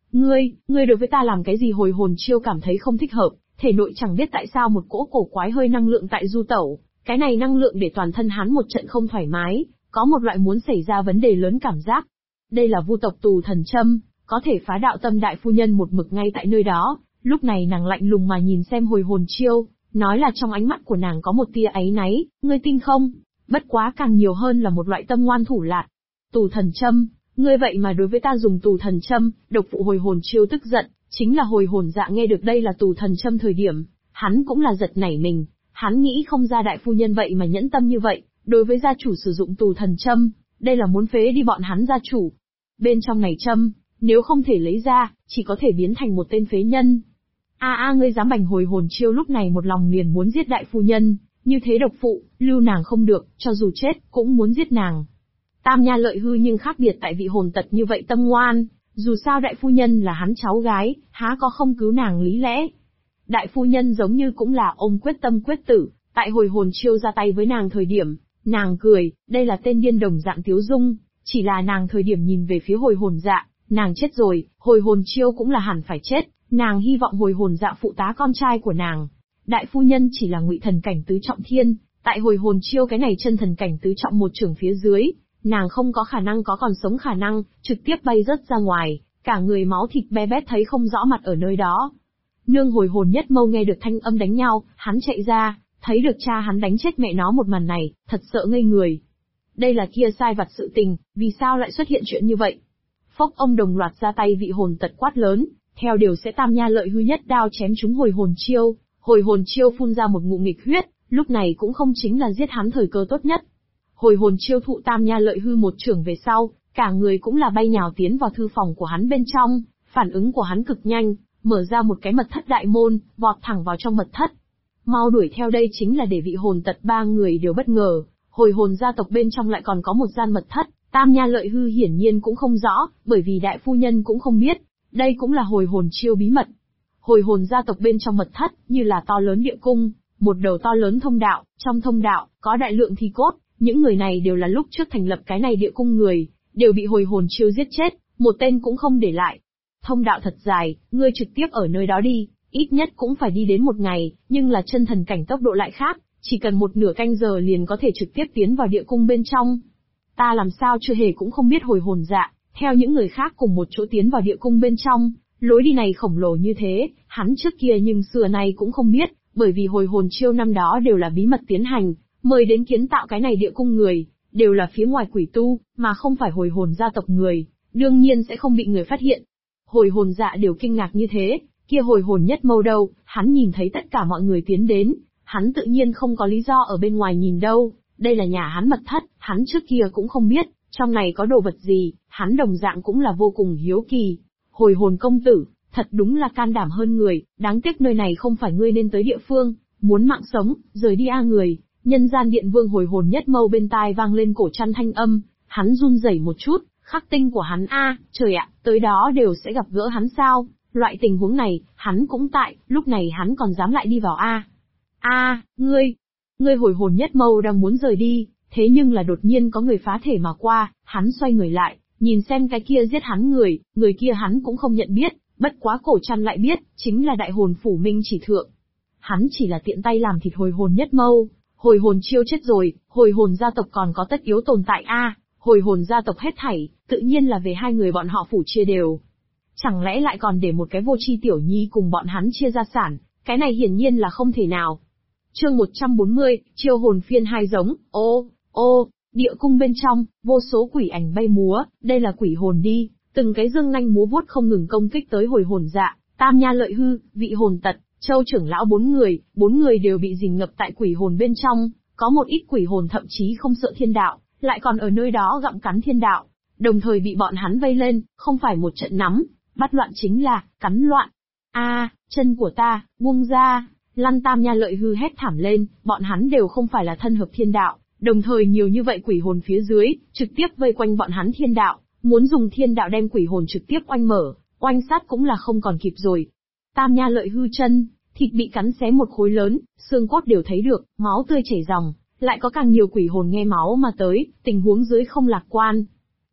Ngươi đối với ta làm cái gì? Hồi hồn chiêu cảm thấy không thích hợp, thể nội chẳng biết tại sao một cỗ cổ quái hơi năng lượng tại du tẩu, cái này năng lượng để toàn thân hắn một trận không thoải mái, có một loại muốn xảy ra vấn đề lớn cảm giác. Đây là vu tộc tù thần châm, có thể phá đạo tâm. Đại phu nhân một mực ngay tại nơi đó, lúc này nàng lạnh lùng mà nhìn xem hồi hồn chiêu, nói là trong ánh mắt của nàng có một tia áy náy, ngươi tin không? Bất quá càng nhiều hơn là một loại tâm ngoan thủ lạt. Tù thần châm, ngươi vậy mà đối với ta dùng tù thần châm. Độc phụ hồi hồn chiêu tức giận, chính là hồi hồn dạ nghe được đây là tù thần châm thời điểm, hắn cũng là giật nảy mình, hắn nghĩ không ra đại phu nhân vậy mà nhẫn tâm như vậy, đối với gia chủ sử dụng tù thần châm, đây là muốn phế đi bọn hắn gia chủ. Bên trong này châm, nếu không thể lấy ra, chỉ có thể biến thành một tên phế nhân. Ngươi dám bành! Hồi hồn chiêu lúc này một lòng liền muốn giết đại phu nhân, như thế độc phụ, lưu nàng không được, cho dù chết, cũng muốn giết nàng. Tam Nha Lợi Hư nhưng khác biệt tại vị hồn tật như vậy tâm ngoan, dù sao đại phu nhân là hắn cháu gái, há có không cứu nàng lý lẽ. Đại phu nhân giống như cũng là ôm quyết tâm quyết tử, tại hồi hồn chiêu ra tay với nàng thời điểm, nàng cười, đây là tên điên đồng dạng tiếu dung, chỉ là nàng thời điểm nhìn về phía hồi hồn dạ, nàng chết rồi, hồi hồn chiêu cũng là hẳn phải chết, nàng hy vọng hồi hồn dạ phụ tá con trai của nàng. Đại phu nhân chỉ là ngụy thần cảnh tứ trọng thiên, tại hồi hồn chiêu cái này chân thần cảnh tứ trọng một trưởng phía dưới, nàng không có khả năng có còn sống khả năng, trực tiếp bay rớt ra ngoài, cả người máu thịt be bét thấy không rõ mặt ở nơi đó. Nương hồi hồn nhất mâu nghe được thanh âm đánh nhau, hắn chạy ra, thấy được cha hắn đánh chết mẹ nó một màn này, thật sợ ngây người. Đây là kia sai vặt sự tình, vì sao lại xuất hiện chuyện như vậy? Phốc, ông đồng loạt ra tay. Vị hồn tật quát lớn, theo điều sẽ Tam Nha Lợi Hư nhất đao chém trúng hồi hồn chiêu. Hồi hồn chiêu phun ra một ngụm nghịch huyết, lúc này cũng không chính là giết hắn thời cơ tốt nhất. Hồi hồn chiêu thụ Tam Nha Lợi Hư một trưởng về sau, cả người cũng là bay nhào tiến vào thư phòng của hắn bên trong, phản ứng của hắn cực nhanh, mở ra một cái mật thất đại môn, vọt thẳng vào trong mật thất. Mau đuổi theo đây chính là để vị hồn tật ba người đều bất ngờ, hồi hồn gia tộc bên trong lại còn có một gian mật thất, Tam Nha Lợi Hư hiển nhiên cũng không rõ, bởi vì đại phu nhân cũng không biết, đây cũng là hồi hồn chiêu bí mật. Hồi hồn gia tộc bên trong mật thất, như là to lớn địa cung, một đầu to lớn thông đạo, trong thông đạo, có đại lượng thi cốt, những người này đều là lúc trước thành lập cái này địa cung người, đều bị hồi hồn chiêu giết chết, một tên cũng không để lại. Thông đạo thật dài, ngươi trực tiếp ở nơi đó đi, ít nhất cũng phải đi đến một ngày, nhưng là chân thần cảnh tốc độ lại khác, chỉ cần một nửa canh giờ liền có thể trực tiếp tiến vào địa cung bên trong. Ta làm sao chưa hề cũng không biết hồi hồn dạ, theo những người khác cùng một chỗ tiến vào địa cung bên trong, lối đi này khổng lồ như thế, hắn trước kia nhưng xưa nay cũng không biết, bởi vì hồi hồn chiêu năm đó đều là bí mật tiến hành, mời đến kiến tạo cái này địa cung người, đều là phía ngoài quỷ tu, mà không phải hồi hồn gia tộc người, đương nhiên sẽ không bị người phát hiện. Hồi hồn dạ đều kinh ngạc như thế, kia hồi hồn nhất mâu đâu, hắn nhìn thấy tất cả mọi người tiến đến, hắn tự nhiên không có lý do ở bên ngoài nhìn đâu, đây là nhà hắn mật thất, hắn trước kia cũng không biết, trong này có đồ vật gì, hắn đồng dạng cũng là vô cùng hiếu kỳ. Hồi hồn công tử, Thật đúng là can đảm hơn người, đáng tiếc nơi này không phải ngươi nên tới địa phương, muốn mạng sống, rời đi a người. Nhân gian điện vương hồi hồn nhất mâu bên tai vang lên cổ trăn thanh âm, hắn run rẩy một chút, khắc tinh của hắn a, trời ạ, tới đó đều sẽ gặp gỡ hắn sao? Loại tình huống này, hắn cũng tại, lúc này hắn còn dám lại đi vào a. Ngươi hồi hồn nhất mâu đang muốn rời đi, thế nhưng là đột nhiên có người phá thể mà qua, hắn xoay người lại, nhìn xem cái kia giết hắn người kia hắn cũng không nhận biết, bất quá cổ trăn lại biết, chính là đại hồn phủ Minh Chỉ Thượng. Hắn chỉ là tiện tay làm thịt hồi hồn nhất mâu, hồi hồn chiêu chết rồi, hồi hồn gia tộc còn có tất yếu tồn tại a, hồi hồn gia tộc hết thảy, tự nhiên là về hai người bọn họ phủ chia đều. Chẳng lẽ lại còn để một cái vô tri tiểu nhi cùng bọn hắn chia gia sản, cái này hiển nhiên là không thể nào. Chương 140, chiêu hồn phiên hai giống, địa cung bên trong, vô số quỷ ảnh bay múa, đây là quỷ hồn đi, từng cái dương nanh múa vuốt không ngừng công kích tới hồi hồn dạ, Tam Nha Lợi Hư, Vị Hồn Tật, Châu trưởng lão bốn người đều bị rình ngập tại quỷ hồn bên trong, có một ít quỷ hồn thậm chí không sợ thiên đạo, lại còn ở nơi đó gặm cắn thiên đạo, đồng thời bị bọn hắn vây lên, không phải một trận nắm, bắt loạn chính là cắn loạn. Chân của ta, buông ra, lăn. Tam Nha Lợi Hư hét thảm lên, bọn hắn đều không phải là thân hợp thiên đạo, đồng thời nhiều như vậy quỷ hồn phía dưới, trực tiếp vây quanh bọn hắn thiên đạo, muốn dùng thiên đạo đem quỷ hồn trực tiếp oanh mở, oanh sát cũng là không còn kịp rồi. Tam Nha Lợi Hư chân, thịt bị cắn xé một khối lớn, xương cốt đều thấy được, máu tươi chảy ròng, lại có càng nhiều quỷ hồn nghe máu mà tới, tình huống dưới không lạc quan.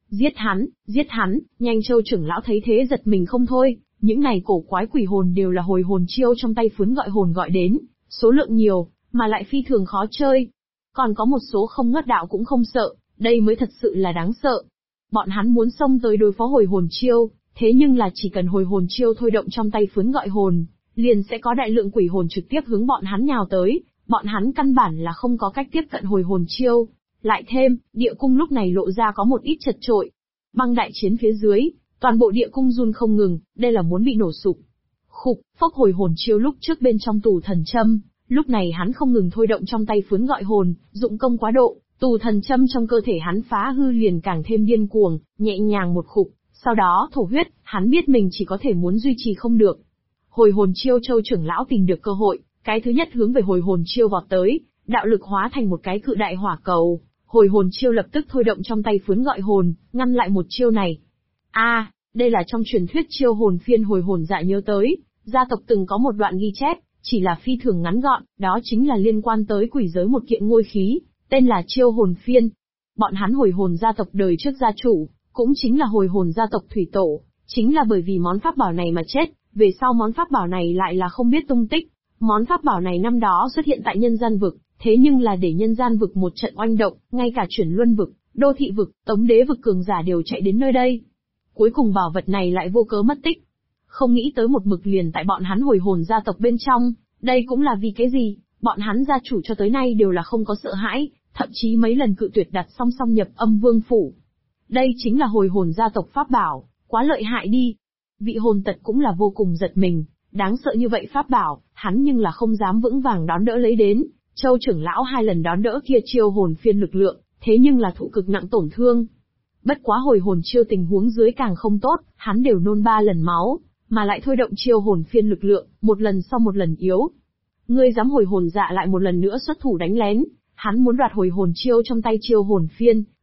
Giết hắn, nhanh. Châu trưởng lão thấy thế giật mình không thôi, những này cổ quái quỷ hồn đều là hồi hồn chiêu trong tay phướn gọi hồn gọi đến, số lượng nhiều, mà lại phi thường khó chơi. Còn có một số không ngất đạo cũng không sợ, đây mới thật sự là đáng sợ. Bọn hắn muốn xông tới đối phó hồi hồn chiêu, thế nhưng là chỉ cần hồi hồn chiêu thôi động trong tay phướn gọi hồn, liền sẽ có đại lượng quỷ hồn trực tiếp hướng bọn hắn nhào tới, bọn hắn căn bản là không có cách tiếp cận hồi hồn chiêu. Lại thêm, địa cung lúc này lộ ra có một ít chật trội. Băng đại chiến phía dưới, toàn bộ địa cung run không ngừng, đây là muốn bị nổ sụp. Phốc hồi hồn chiêu lúc trước bên trong tù thần châm, lúc này hắn không ngừng thôi động trong tay phướn gọi hồn, dụng công quá độ, tù thần châm trong cơ thể hắn phá hư liền càng thêm điên cuồng, nhẹ nhàng một khục, sau đó thổ huyết, hắn biết mình chỉ có thể muốn duy trì không được. Hồi hồn chiêu Châu trưởng lão tìm được cơ hội, cái thứ nhất hướng về hồi hồn chiêu vọt tới, đạo lực hóa thành một cái cự đại hỏa cầu, hồi hồn chiêu lập tức thôi động trong tay phướn gọi hồn, ngăn lại một chiêu này. Đây là trong truyền thuyết chiêu hồn phiên hồi hồn dạ nhớ tới, gia tộc từng có một đoạn ghi chép, chỉ là phi thường ngắn gọn, đó chính là liên quan tới quỷ giới một kiện ngôi khí, tên là chiêu hồn phiên. Bọn hắn hồi hồn gia tộc đời trước gia chủ, cũng chính là hồi hồn gia tộc thủy tổ, chính là bởi vì món pháp bảo này mà chết, về sau món pháp bảo này lại là không biết tung tích. Món pháp bảo này năm đó xuất hiện tại nhân gian vực, thế nhưng là để nhân gian vực một trận oanh động, ngay cả chuyển luân vực, đô thị vực, tống đế vực cường giả đều chạy đến nơi đây. Cuối cùng bảo vật này lại vô cớ mất tích. Không nghĩ tới một mực liền tại bọn hắn hồi hồn gia tộc bên trong, đây cũng là vì cái gì, bọn hắn gia chủ cho tới nay đều là không có sợ hãi, thậm chí mấy lần cự tuyệt đặt song song nhập Âm Vương phủ. Đây chính là hồi hồn gia tộc pháp bảo, quá lợi hại đi. Vị Hồn Tật cũng là vô cùng giật mình, đáng sợ như vậy pháp bảo, hắn nhưng là không dám vững vàng đón đỡ lấy đến. Châu trưởng lão 2 lần đón đỡ kia chiêu hồn phiên lực lượng, thế nhưng là thụ cực nặng tổn thương. Bất quá hồi hồn chiêu tình huống dưới càng không tốt, hắn đều nôn 3 lần máu, mà lại thôi động chiêu hồn phiên lực lượng, một lần sau một lần yếu. Ngươi dám hồi hồn dạ lại một lần nữa xuất thủ đánh lén, hắn muốn đoạt hồi hồn chiêu trong tay chiêu hồn phiên,